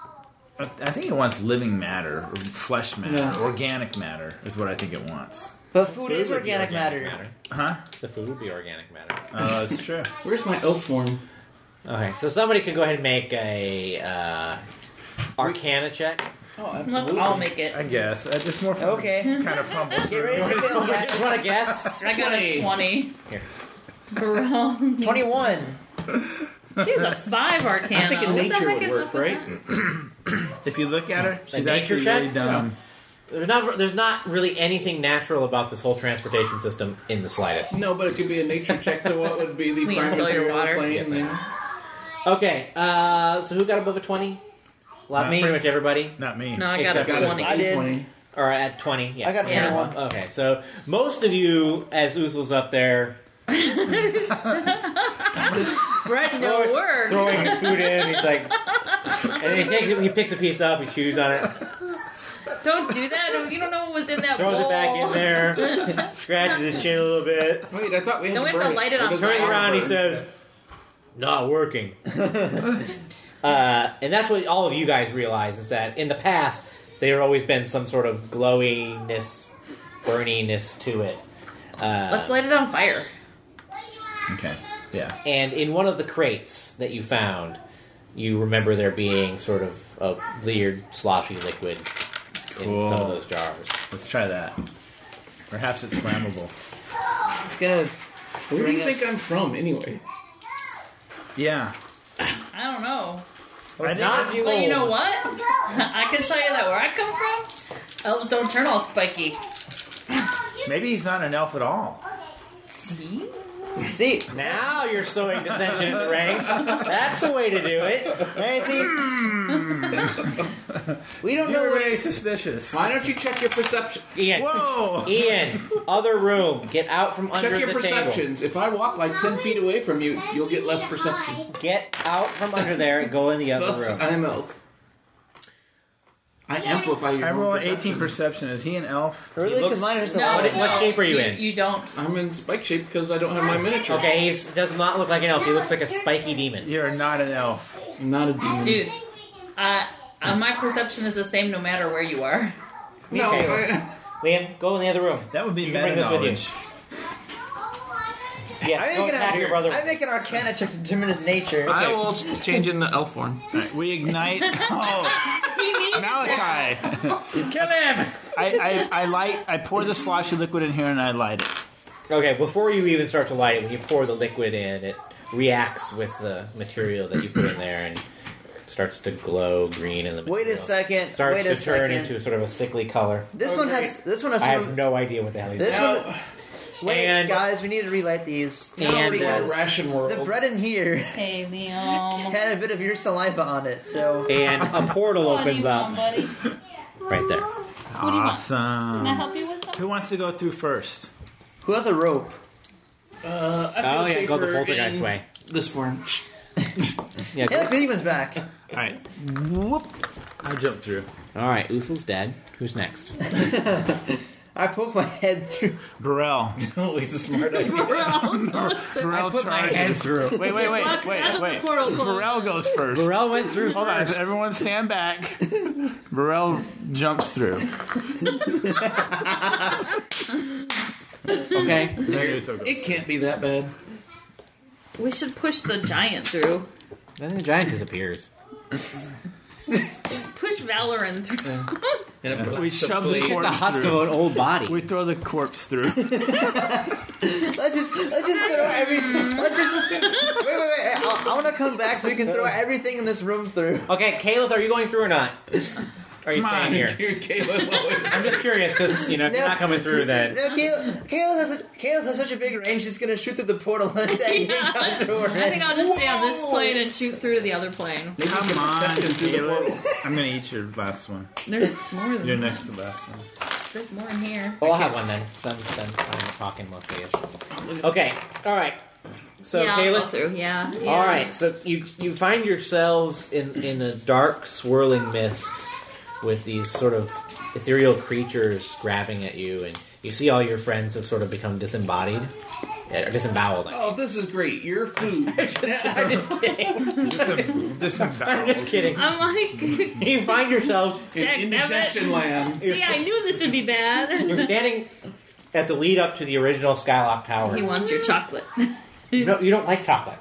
I think it wants living matter, or flesh matter,
Yeah.
organic matter is what I think it wants.
But food is
would be
organic matter.
Huh?
The food would be organic matter.
Oh, that's true.
Where's my elf form?
Okay, so somebody can go ahead and make a Arcana check.
Oh,
Let's
absolutely.
all make it.
I guess. It's more fun
Okay.
to kind of fumble
Get
through.
ready to fail that.
Just want to guess?
I got a 20.
Here.
Bro.
21.
She has a 5 Arcana.
I think in
What the
nature
heck
would
is
work,
up with
right?
that?
If you look at her, she's
nature
actually
check?
really dumb.
There's not really anything natural about this whole transportation system in the slightest.
No, but it could be a nature check to what would be the
We
prime
can steal your
material
water.
plane.
Yes, I
and-
know. Okay, so who got above a 20?
Me.
Pretty much everybody.
Not me.
No, I got
Except
a
Got a
20.
I did.
20.
Or at 20, yeah.
I got
Yeah.
21.
Okay, so most of you, as Uthel's up there
Brett, no work.
throwing his food in, he's like, and then he picks a piece up, he chews on it,
Don't do that. You don't know what was in that
throws
bowl.
it back in there, scratches his chin a little bit,
Wait, I thought we had
Don't
to
we have
burn
to light it on
does
turns
fire?
around, he
burn?
says, not working. And that's what all of you guys realize, is that in the past, there always been some sort of glowiness, burniness to it.
Let's light it on fire.
Okay. Yeah.
And in one of the crates that you found, you remember there being sort of a weird, sloshy liquid
Cool.
in some of those jars.
Let's try that. Perhaps it's flammable.
It's gonna.
Where do
Bring
you
us-
think I'm from, anyway?
Yeah.
I don't know.
It's not
But you know what? I can tell you that where I come from, elves don't turn all spiky.
Maybe he's not an elf at all.
See?
See,
Now you're sowing dissension in the ranks. That's the way to do it.
hey, see. We don't know
You're
what.
very suspicious.
Why don't you check your perception?
Ian.
Whoa!
Ian, other room. Get out from under
Check your
the table.
perceptions. If I walk like 10 feet away from you, you'll get less perception.
Get out from under there and go in the other
Thus,
room.
I am elf. I amplify your
I
own
roll an
perception.
18 perception. Is he an elf?
Really?
looks-
Because mine is
No,
What shape are you in?
You don't.
I'm in spike shape because I don't have my miniature.
Okay, he does not look like an elf. He looks like a spiky demon.
You're not an elf.
I'm not a demon.
Dude, my perception is the same no matter where you are.
Me
no,
too.
I-
Liam, go in the other room.
That would be
You can
meta
bring this with you.
knowledge.
Yeah,
I
go
make,
attack your brother.
I make an Arcana check to determine his nature.
I will change into elf form.
Alright, we ignite. Oh, Malachi!
Kill him!
I pour the sloshy liquid in here and I light it.
Okay, before you even start to light it, when you pour the liquid in, it reacts with the material that you put in there and starts to glow green in the material.
Wait a second.
Starts
Wait a
to turn
second.
into sort of a sickly color.
This one has. This one has.
I have
Some,
no idea what the hell he's
this
doing.
one. Wait,
And-
guys, we need to relight these.
And,
because
ration
the
world.
bread in here
Hey, Liam.
had a bit of your saliva on it, so.
And a portal opens up
Buddy.
right there.
What do you want? Can I
Awesome.
help you with something?
Who wants to go through first?
Who has a rope?
I feel
Oh yeah, go the
safer
poltergeist
in
way.
This form.
Yeah.
Hey, look, the demon's back.
Alright. Whoop. I jumped through.
All right, Uthel's dead. Who's next?
I poke my head through.
Burrell.
Always a smart idea.
Burrell
put my head
charges.
through.
Wait.
That's what the portal closed.
Burrell goes first.
Burrell went through
Hold on,
first.
everyone stand back. Burrell jumps through.
Okay.
It can't be that bad.
We should push the giant through.
Then the giant disappears.
Push Valoran through.
We shove the
It's just a
corpse
husk of
through.
an old body.
We throw the corpse through.
Let's just throw everything. Let's just wait. I want to come back so we can throw everything in this room through.
Okay, Caleb, are you going through or not? Are you
Come
staying
on.
here?
Caleb.
I'm just curious because if you're not coming through, then
No, Caleb has such a big range. He's gonna shoot through the portal and take
Yeah.
out your
I think I'll just stay on this plane and shoot through to the other plane.
Come on,
Perception through the
Caleb.
portal.
I'm gonna eat your last one.
There's more
You're
than
next to the last one.
there's more in here.
I'll have one then. I'm talking mostly. Okay, all right. So
yeah,
Caleb,
I'll go through. Yeah.
all right. So you find yourselves in a dark, swirling mist with these sort of ethereal creatures grabbing at you, and you see all your friends have sort of become disembodied or disemboweled.
Oh, this is great. Your food.
I'm just kidding. I'm just kidding.
I'm like,
You find yourselves
Indigestion land.
see, I knew this would be bad.
you're standing at the lead up to the original Skylock Tower.
He wants your chocolate.
No, you don't like chocolate.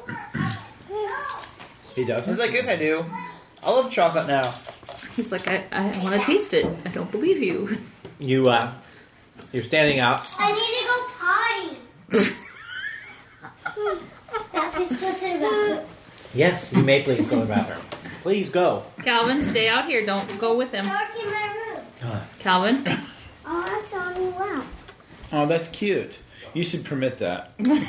He doesn't.
He's like, yes, I do. I love chocolate now.
He's like, I want to taste it. I don't believe you.
You're standing out.
I need to go potty. Please go to the bathroom.
Yes, you may please go to the bathroom. Please go.
Calvin, stay out here. Don't go with him.
Dark in my room.
Calvin.
Oh, I saw me well.
Oh, that's cute. You should permit that.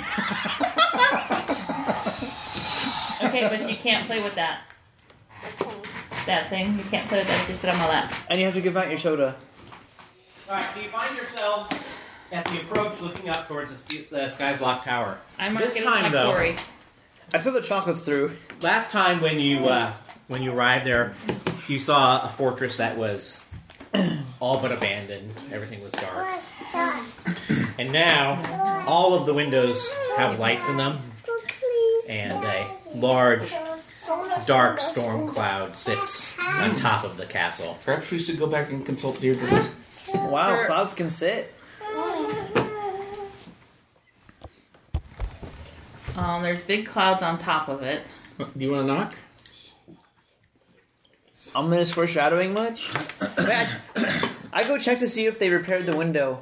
Okay, but you can't play with that. That thing. You can't play with that if you sit on my lap.
And you have to give out your soda.
Alright, so you find yourselves at the approach looking up towards the Sky's Lock Tower.
I'm
This
marking it with
time,
my
though-
quarry.
I throw the chocolates through.
Last time when you arrived there, you saw a fortress that was all but abandoned. Everything was dark. And now, all of the windows have lights in them, and a large, dark storm cloud sits on top of the castle.
Perhaps we should go back and consult Deirdre.
Wow, clouds can sit.
There's big clouds on top of it.
Do you want to knock?
Ominous foreshadowing much? Wait, I go check to see if they repaired the window.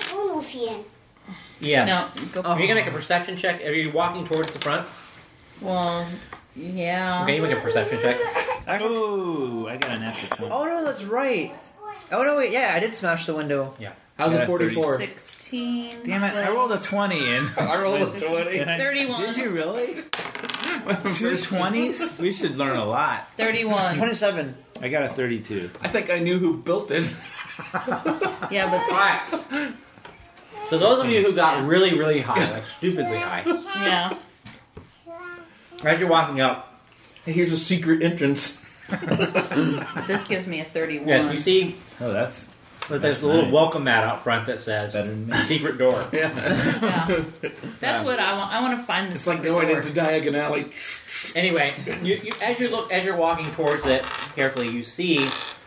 Yes.
No, go.
Are you going to make a perception check? Are you walking towards the front?
Well, yeah.
Okay, you make a perception check.
Ooh, I got an natural 20.
Oh no, that's right. Oh no, wait, yeah, I did smash the window.
Yeah.
How's
Yeah,
it 44?
16.
Damn it, I rolled a 20 in.
I rolled a 20.
31.
Did you really? 2 20s? We should learn a lot.
31.
27.
I got a 32.
I think I knew who built it.
Yeah, but
Alright. So those of you who got really, really high, like stupidly high,
yeah.
as you're walking up,
Hey, here's a secret entrance.
This gives me a 31.
yes, you see
Oh, that's
that
That's
there's a little
nice.
welcome mat out front that says
better than me.
secret door.
Yeah.
Yeah. That's what I want. I want to find this.
It's like going into Diagon Alley.
Anyway, you as you're walking towards it carefully, you see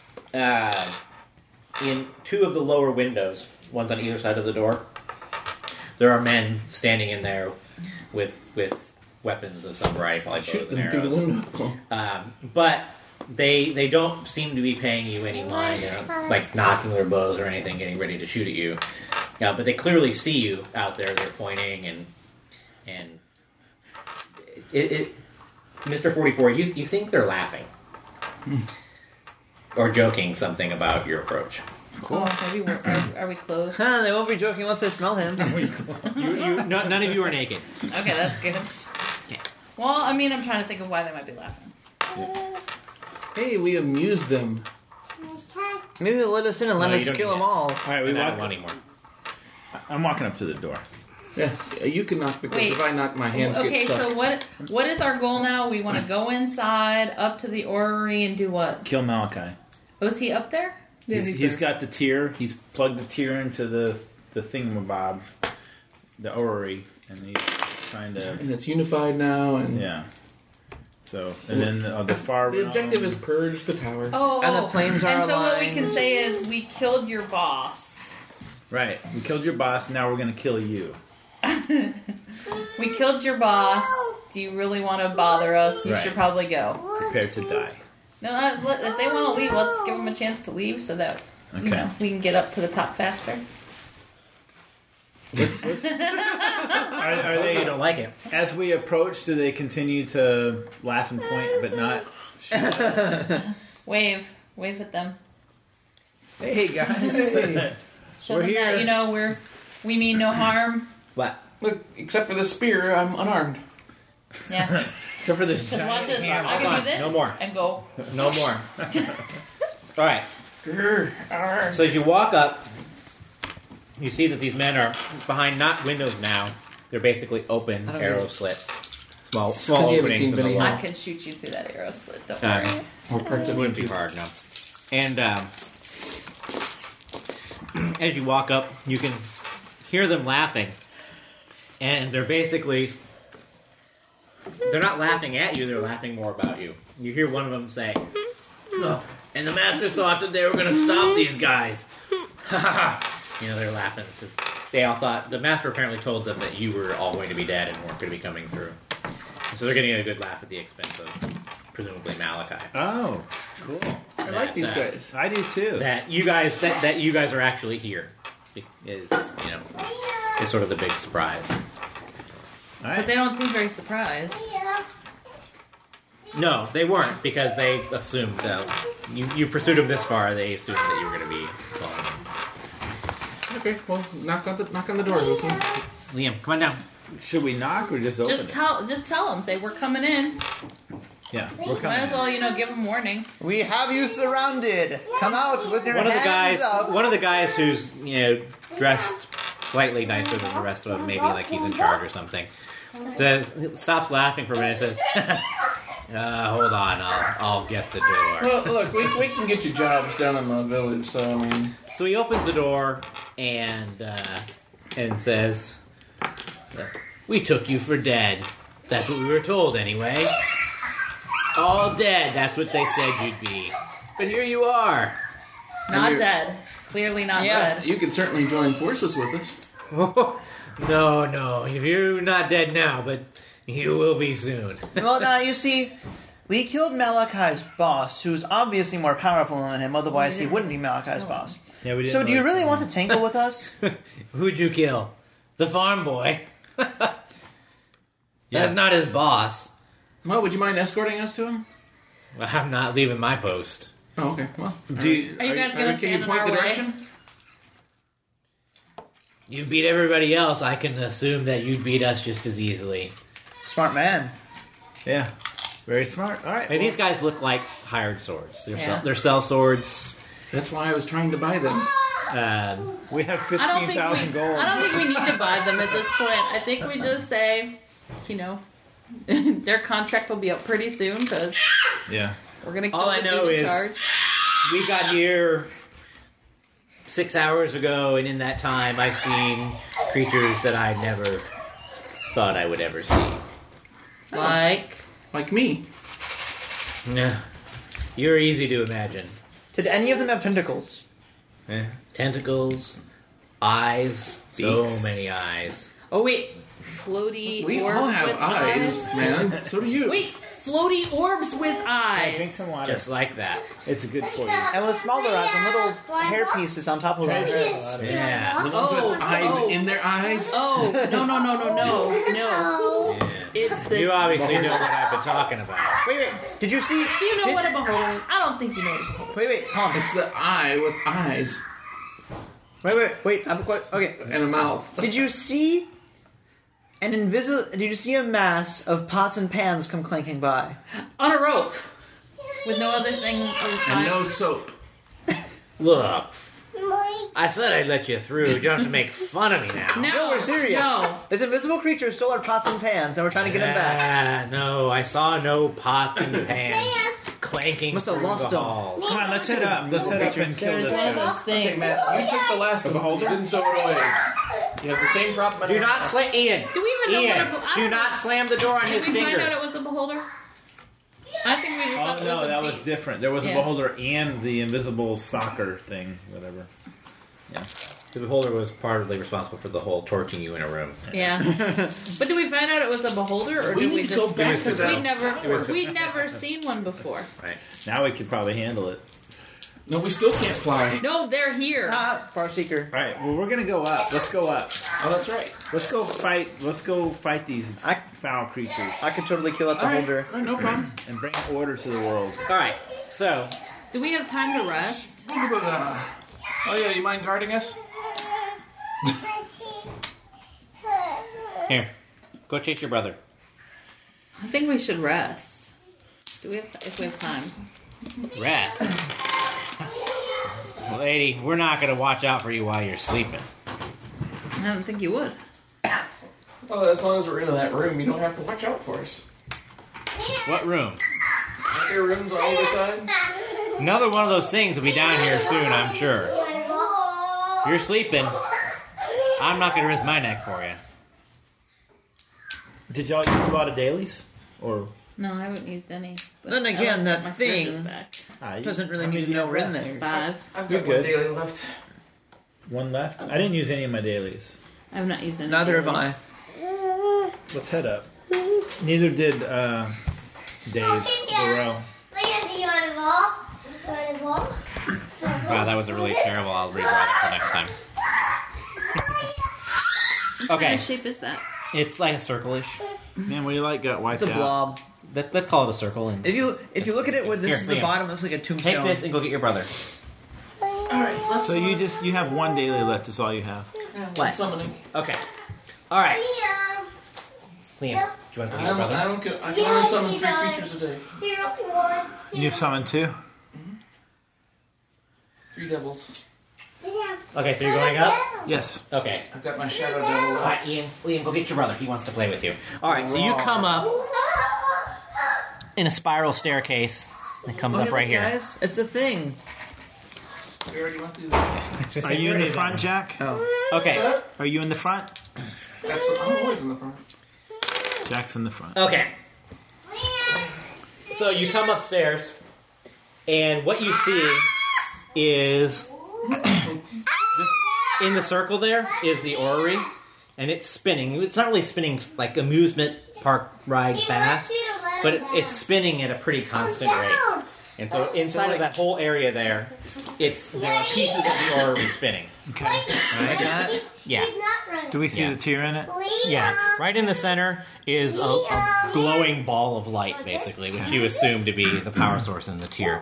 in two of the lower windows, one's on either side of the door, there are men standing in there with weapons of some variety, probably bows
Shoot
and
them through the
arrows.
window.
But they don't seem to be paying you any mind. They're not, like knocking their bows or anything, getting ready to shoot at you. But they clearly see you out there. They're pointing and Mr. 44, you think they're laughing or joking something about your approach.
Cool. Maybe are we close?
Huh, they won't be joking once they smell him.
None of you are naked.
Okay, that's good.
Okay.
Well, I mean, I'm trying to think of why they might be laughing.
Hey, we amused them.
Maybe they'll let us in and let
No, you
us
don't
kill
need
them
it.
all.
All right, we
And I
walk.
don't want anymore.
I'm walking up to the door.
Yeah, you can knock because
Wait.
if I knock, my hand
Okay,
gets stuck.
so what is our goal now? We want to go inside, up to the orrery, and do what?
Kill Malachi.
Oh, is he up there?
Yeah,
he's got the tear. He's plugged the tear into the thingamabob, the orrery, and he's trying to.
And it's unified now, and
yeah. So, and then the far.
The objective is purge the tower.
Oh,
And the planes are
And so what we
aligned.
can say is we killed your boss.
Right. We killed your boss. Now we're going to kill you.
We killed your boss. Do you really want to bother us? You
Right.
should probably go.
Prepare to die.
No, if they want to leave, let's give them a chance to leave so that
Okay.
we can get up to the top faster.
Are they?
You don't like it.
As we approach, do they continue to laugh and point, but not shoot us?
Wave at them.
Hey guys,
Show
We're
them
here.
that we mean no harm.
what?
Look, except for the spear, I'm unarmed.
Yeah.
Except for this
Because
giant
watch this.
hammer.
I can do this.
No more.
And go.
No more. All right. So as you walk up, you see that these men are behind not windows now. They're basically open arrow slits. Small
'Cause you haven't
openings
seen
in the
Benny
wall.
I can shoot you through that arrow slit. Don't worry.
Or parts
It
of
wouldn't be hard, no. And as you walk up, you can hear them laughing. And they're basically... They're not laughing at you, they're laughing more about you. You hear one of them say, "Oh, and the master thought that they were going to stop these guys." Ha ha ha. You know, they're laughing. 'Cause they all thought... The master apparently told them that you were all going to be dead and weren't going to be coming through. And so they're getting a good laugh at the expense of, presumably, Malachi.
Oh, cool.
I like these guys.
I do too.
That you guys are actually here is sort of the big surprise.
All
But
right.
they don't seem very surprised.
No, they weren't because they assumed you pursued them this far. They assumed that you were going to be following them.
Okay, well, knock on the door, Luke.
Liam, come on down.
Should we knock or just open
Just
it?
tell them. Say we're coming in.
Yeah, we're
Might
coming.
as well, give them warning.
We have you surrounded. Come out with your
One of the
hands up.
guys who's dressed slightly nicer than the rest of them, maybe like he's in charge or something, stops laughing for a minute and says, "Hold on, I'll get the door."
Well, look, we can get you jobs down in the village, so I mean...
So he opens the door and says, "We took you for dead. That's what we were told anyway. All dead, that's what they said you'd be. But here you are."
Not
you're-
dead. Clearly not
Yeah,
dead.
you can certainly join forces with us.
No, you're not dead now, but you will be soon.
Well, now, you see, we killed Malachi's boss, who's obviously more powerful than him, otherwise he wouldn't be Malachi's boss.
Yeah, we didn't
So do you
know
really
that.
want to tangle with us?
Who'd you kill? The farm boy.
Yeah.
That's not his boss.
Well, would you mind escorting us to him?
Well, I'm not leaving my post.
Oh, okay, well...
Do you,
Are you guys
Can
gonna
you
stand in
point
our
the
way?
direction?
You beat everybody else, I can assume that you'd beat us just as easily.
Smart man.
yeah, very smart. All right.
I mean, these guys look like hired swords.
Yeah.
They're sell swords.
That's why I was trying to buy them.
We have
I don't think
15,000 gold.
I don't think we need to buy them at this point. I think we just say, their contract will be up pretty soon because
Yeah.
we're gonna kill
All I
the
know
dude in
is-
charge.
We got here 6 hours ago, and in that time, I've seen creatures that I never thought I would ever see.
Like,
Like me.
Yeah. You're easy to imagine.
Did any of them have tentacles?
Tentacles, eyes, so
Beaks.
many eyes.
oh wait, floaty
We
orbs
all have
with
eyes, man. So do you.
Wait, floaty orbs with eyes.
Drink some water.
Just like that.
It's good for you.
And with smaller eyes and little hair pieces on top of them.
Yeah.
The ones
Oh,
with eyes
oh.
in their eyes?
Oh, no. It's this.
You obviously know what I've been talking about.
Wait. Did you see?
Do you know what a beholder? I don't think you know what a beholder.
Wait. Hold on.
It's the eye with eyes
Wait. I'm quite okay.
and a mouth.
Did you see Did you see a mass of pots and pans come clanking by?
On a rope. With no other thing of the
And
kind.
no soap.
Look, I said I'd let you through. You don't have to make fun of me now.
No, we're serious.
No.
This invisible creature stole our pots and pans, and we're trying to get them back.
No, I saw no pots and pans
clanking.
Must have
through
lost
the
them.
halls.
Come on, let's head up. Let's head up and kill
There's
this
one of
guy.
those
Okay,
things.
Matt, you took the last
The
one.
beholder?
You didn't throw it away. You have the same problem.
Do not slam Ian.
Do we even know
Ian,
what a
do not slam the door on his
Did we
fingers.
find out it was a beholder? I think we just
Oh
thought it
no,
was a
that was
beast.
different. There was a
Yeah.
beholder and the invisible stalker thing, whatever.
The beholder was partly responsible for the whole torching you in a room.
Yeah. But did we find out it was a beholder, or
We
did
need
we
to
just?
go back to that.
We'd never seen one before.
Right.
Now we could probably handle it.
No, we still can't fly.
No, they're here.
Far Seeker.
All right. Well, we're gonna go up. Let's go up.
Oh, that's right.
Let's go fight these foul creatures
I could totally kill that
All right.
beholder.
All right, no problem.
and bring order to the world.
All right. So
Do we have time to rest?
Oh yeah, you mind guarding us?
here, go chase your brother.
I think we should rest. Do we have if we have time?
Rest. Lady, we're not going to watch out for you while you're sleeping.
I don't think you would.
Well, as long as we're in that room, you don't have to watch out for us.
What room?
Aren't there rooms on either side?
Another one of those things will be down here soon, I'm sure. You're sleeping. I'm not going to risk my neck for you.
Did y'all use a lot of dailies? Or
No, I haven't used any. But
Then
I
again,
left
that
my
thing
surface back.
doesn't really need to know we're in there.
5.
I've
You're
got one
good.
daily left.
one left? I didn't use any of my dailies.
I have not used any.
Neither have
dailies.
I.
Let's head up. Neither did Dave Burrell.
Wow, that was a really terrible. I'll rewrite it for next time.
What kind
Okay,
of shape is that?
it's like a circle-ish.
Man, what do you like? Got wiped
It's a
out.
blob.
Let's call it a circle. And
If you look at it where this
Here,
is the
Liam.
bottom, it looks like a tombstone.
take this and go get your brother.
All right, let's.
So you have one daily left. Is all you have.
What?
Summoning.
Okay. All right, Liam. Do you want to go get your brother?
I don't get. I can only summon 3 creatures a day.
You've summoned 2.
3 devils.
Okay, so you're going up.
Yes.
Okay.
I've got my shadow devil
All
left.
right, Ian. Liam, go get your brother. He wants to play with you. All right, so you come up in a spiral staircase. It comes
Look
up
at
right
it,
here.
guys. It's a thing.
We already went through that.
It's just
Are you in the
already
front,
there.
Jack?
Oh.
Okay.
Are you in the front?
I'm always in the front.
Jack's in the front.
Okay. So you come upstairs, and what you see is this, in the circle there is the orrery, and it's spinning. It's not really spinning like amusement park ride fast, but it's spinning at a pretty constant rate. And so inside of that whole area there, there are pieces of the orrery spinning.
Okay.
Right? Yeah.
Do we see
Yeah.
the tear in it?
Yeah, right in the center is a glowing ball of light, basically, which you assume to be the power source in the tier.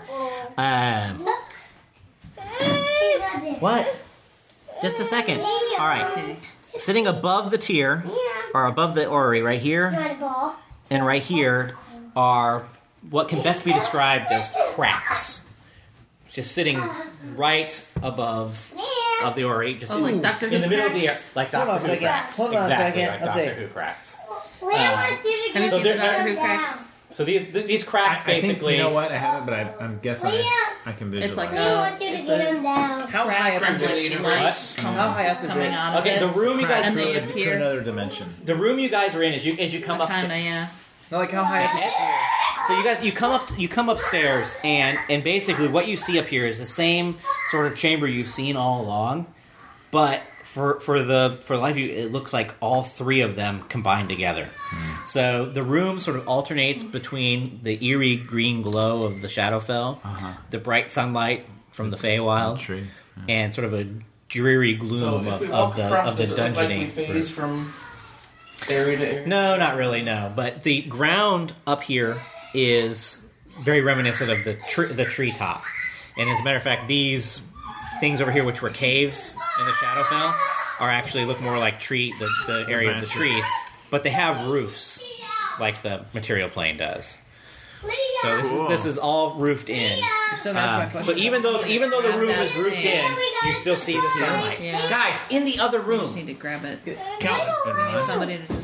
What? Just a second. All right. Sitting above the tier, or above the orrery, right here, and right here, are what can best be described as cracks. Just sitting right above of the orrery, just
like Doctor Who
in the middle of the air,
cracks?
like
Hold on
Doctor
a
Who
second.
cracks.
Hold on a
Exactly
second.
like
Let's
Doctor
see.
Who cracks.
Have you
So
seen the
they're-
Doctor Who cracks?
So these cracks
I think,
basically.
you know what? I haven't, but I'm guessing I can visualize.
It's like
We want you to
it's
get
a
him down.
How high up
Crimes
is
of the
it?
universe.
How high up is
coming
it?
out of
Okay,
it.
the room you guys
And they
to
appear.
another dimension.
the room you guys are in is you come up.
Kinda, yeah.
No, like how high up is it?
So you guys you come upstairs and basically what you see up here is the same sort of chamber you've seen all along, but for life it looks like all 3 of them combined together. So the room sort of alternates between the eerie green glow of the Shadowfell, the bright sunlight from the Feywild,
Tree.
and sort of a dreary
So
gloom
if we
of
walk
the
across, does it look like we
dungeoning.
phase from area to area?
No, not really. No, but the ground up here is very reminiscent of the treetop. And as a matter of fact, these things over here, which were caves in the Shadowfell, are actually look more like the area of the tree, but they have roofs like the material plane does. So this is all roofed in.
Still ask my
So
question.
even though the room is roofed in, you still see the sunlight.
Yeah.
Guys, in the other
We just
room.
need to grab it.
Count.
We need somebody to just.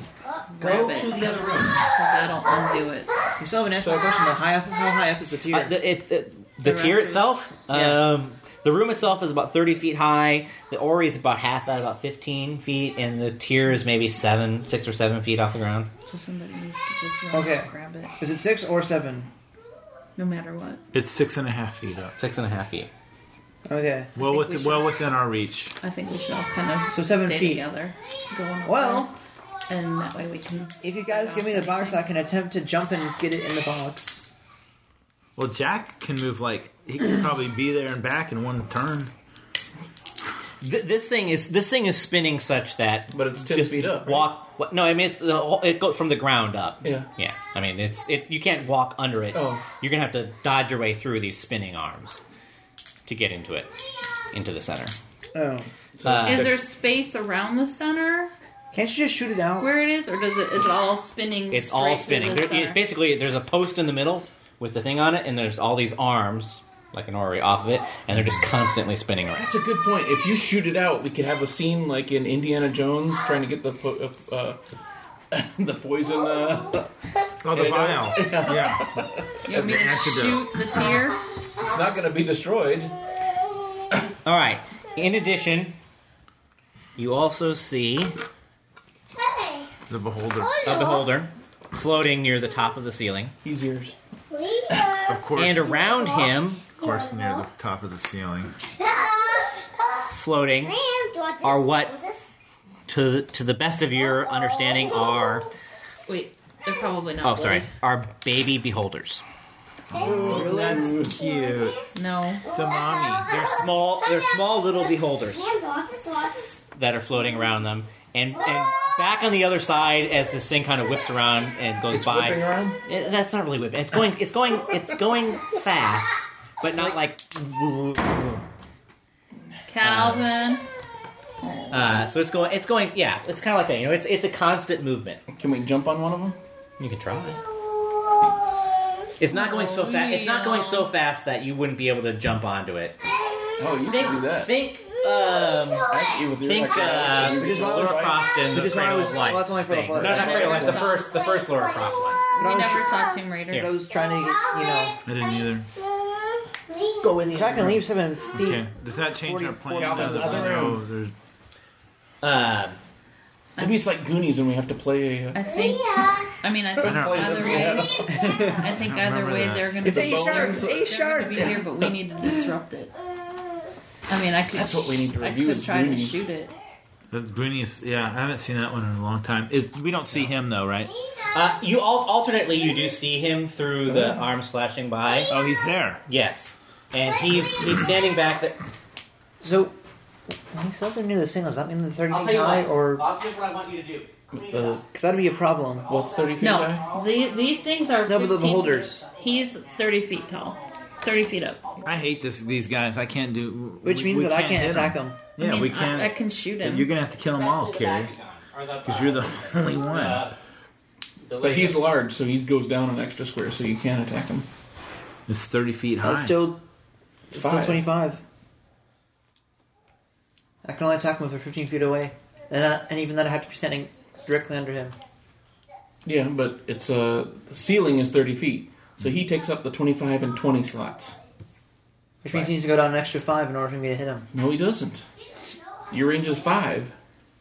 Go
grab it
to the other room.
because that'll undo it.
You still haven't answered my question though. How high up is the tier?
The tier
rest is-
itself?
Yeah.
The room itself is about 30 feet high. The Ori is about half that, about 15 feet. And the tier is maybe 6 or 7 feet off the ground.
So somebody needs to just run
Okay.
and grab it,
Is it 6 or 7?
no matter what.
It's 6.5 feet up.
6.5 feet.
Okay.
Well,
think we should-
well within our reach.
I think we should all kind of
So 7
stay
feet.
together, going up
Well,
there, and that way we can.
if you guys give me the box, I can attempt to jump and get it in the box.
Well, Jack can move he can probably be there and back in one turn.
This thing is spinning such that.
But it's 10
just
feet up, right?
Walk. No, I mean it goes from the ground up.
Yeah.
Yeah. I mean it's you can't walk under it.
Oh.
You're gonna have to dodge your way through these spinning arms to get into it, into the center.
Oh.
Is there space around the center
Can't you just shoot it out?
where it is, or is it all spinning?
It's
straight
all
through
spinning.
the
It's
center?
basically there's a post in the middle with the thing on it, and there's all these arms like an Ori off of it, and they're just constantly spinning around.
That's a good point. If you shoot it out, we could have a scene like in Indiana Jones trying to get the the poison.
Oh, the
antidote.
vial. Yeah.
You want me to
Antidote.
shoot the tier?
It's not going to be destroyed.
All right. In addition, you also see
Hey,
The beholder.
a beholder floating near the top of the ceiling,
He's yours.
Of course.
and around him,
Of course, near the top of the ceiling.
floating, are what, to the best of your understanding, are
Wait, they're probably not.
oh sorry,
bloody.
are baby beholders.
Oh, that's cute.
No.
It's a mommy.
They're small little beholders
Hands on this.
that are floating around them, and back on the other side as this thing kind of whips around and goes
It's
by.
whipping around?
That's not really whipping. It's going fast, but not like.
Calvin.
So it's going. Yeah, it's kind of like that. You know, it's a constant movement.
Can we jump on one of them?
You can try. It's not going so fast. It's not going so fast that you wouldn't be able to jump onto it.
Oh, you can do that.
Think.
With your
Think. Laura Croft and the
Which is why I
Cradle
was-
of Life.
well, that's only for the
thing.
flood.
No, not Cradle of Life. The first Laura Croft one.
You never saw Tomb Raider.
Here.
I was trying to get,
I didn't either.
go in the Jack and leave 7 feet.
Okay. Does that change our plans?
Calvin, the other
No, there's-
Maybe it's like Goonies and we have to play a...
I think. I mean, I think
don't
either
know.
way. I think either
remember
way
that.
they're going to
It's
be.
A shark.
bones.
A
They're going
shark.
to be here, but we need to disrupt it. I mean, I could.
That's what we need to
I
review
could
is
try
Goonies.
to shoot it.
The Goonies, yeah, I haven't seen that one in a long time. We don't see him though, right?
You alternately you do see him through the arms flashing by.
Oh, he's there.
Yes, and he's standing back there.
So, when he says they're near the ceiling, does that mean they're 30
I'll tell
feet
you
high?
what.
Or.
Here's what I want you to do.
The,
Because that'd be a problem.
what's 30 feet
No,
high?
these things are.
No, but the
15
beholders.
feet. He's 30 feet tall. 30 feet up.
I hate these guys. I can't do.
Which means that I can't
hit
attack him.
Yeah,
I mean,
we can't.
I can shoot him.
You're gonna have to kill them all, Carrie, because you're the only one.
But he's large, so he goes down an extra square, so you can't attack him.
It's 30 feet high.
That's still 25. I can only attack him if they're 15 feet away. And even then, I have to be standing directly under him.
Yeah, but it's the ceiling is 30 feet, so he takes up the 25 and 20 slots.
Which means he needs to go down an extra 5 in order for me to hit him.
No, he doesn't. Your range is 5.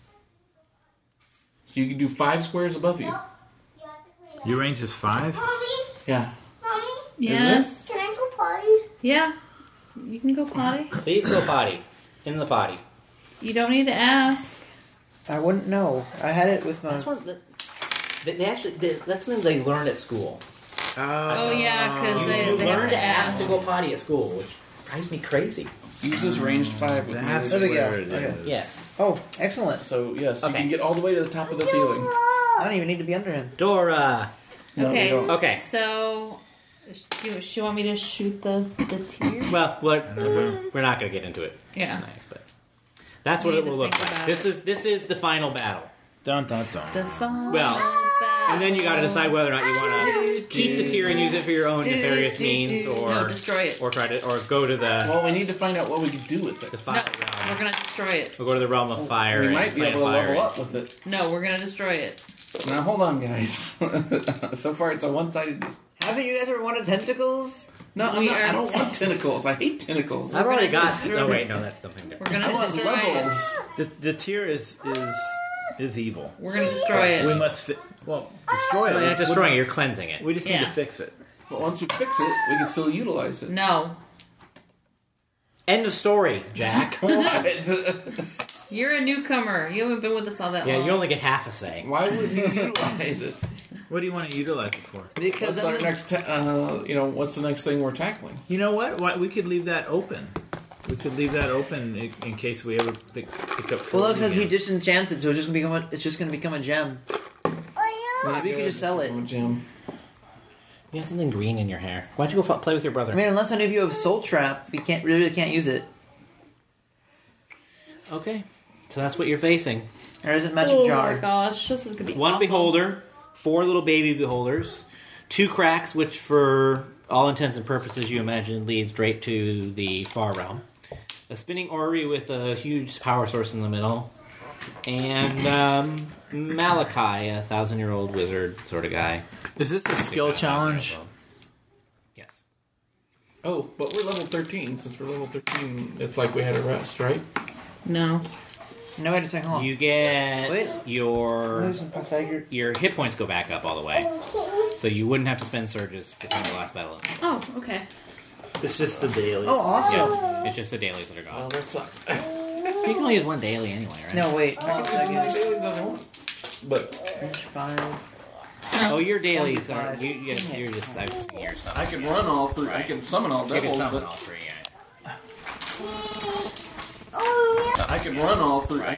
So you can do 5 squares above you.
Your range is 5.
Yeah.
Yes.
Can I go potty?
Yeah. You can go potty.
Please go potty. In the potty.
You don't need to ask.
I wouldn't know. I had it with my...
That's one. That's something they learn at school.
Oh yeah, because
You
they have
learn
to
to ask
ask.
to go potty at school, which drives me crazy.
Uses ranged 5 with
That's
There we
melee.
go.
where it
Okay.
is.
Yes.
Oh, excellent.
So, yes,
Okay.
you can get all the way to the top of the ceiling.
I don't even need to be under him.
Dora.
No,
Okay.
you don't.
Okay.
So, do you want me to shoot the tier?
Well, we're not going to get into it
Yeah.
tonight, but that's
We
what it
need
will
to
look
think
like.
about
This is the final battle.
Dun dun dun.
The final
Well,
battle.
And then you got to decide whether or not you want to
keep the tier and use it for your own nefarious means, or
No, destroy it.
or go to the
Well, we need to find out what we could do with it.
fire
No,
realm.
we're gonna destroy it.
We'll go to the realm of fire.
We
and
might be
plant
able to
fire
level
in.
up with it.
No, we're gonna destroy it.
Now, hold on, guys. So far, it's a one-sided...
Haven't you guys ever wanted tentacles?
No, I don't want tentacles. I hate tentacles.
I've already got.
destroy
Oh
it.
wait, no, that's something different.
We're
I
gonna
want
destroy
levels.
The tier is evil.
it. We're gonna destroy
We
it.
must destroy
You're
it.
not destroying it. You're cleansing it.
We just need
Yeah.
to fix it.
But once we fix it, we can still utilize it.
No,
End of story, Jack.
you're a newcomer. You haven't been with us all that
Yeah,
long.
you only get half a say.
Why would you utilize it?
What do you want to utilize it for?
Because
What's our next? What's the next thing we're tackling?
You know what? We could leave that open. We could leave that open in case we ever pick up.
well,
food
except he
again.
disenchanted, so it's just gonna become a gem. Maybe you could just sell it.
Jim.
You have something green in your hair. Why don't you go play with your brother?
I mean, unless any of you have Soul Trap, you really can't use it.
Okay, so that's what you're facing.
Or is it Magic
Oh
Jar?
my gosh, this is gonna be
One
awful.
beholder, 4 little baby beholders, 2 cracks, which for all intents and purposes you imagine lead straight to the far realm. A spinning orrery with a huge power source in the middle. And Malachi, a 1,000-year-old wizard sort of guy.
Is this a skill challenge?
Yes.
Oh, but we're level 13. Since we're level 13, it's like we had a rest, right?
No.
No, wait a second. Hold on.
You get
Wait.
your hit points go back up all the way. So you wouldn't have to spend surges between the last battle.
Oh, okay.
It's just the dailies.
Oh, awesome.
Yeah, it's just the dailies that are
Oh,
gone.
that sucks.
You can only use one daily anyway, right?
No, wait.
I can use as many dailies as I want. But
5.
Oh, your dailies are
25.
you're just I've seen your stuff.
I can run all 3. I can summon all
You can
devils,
summon
but
all 3. Yeah.
I can run all 3.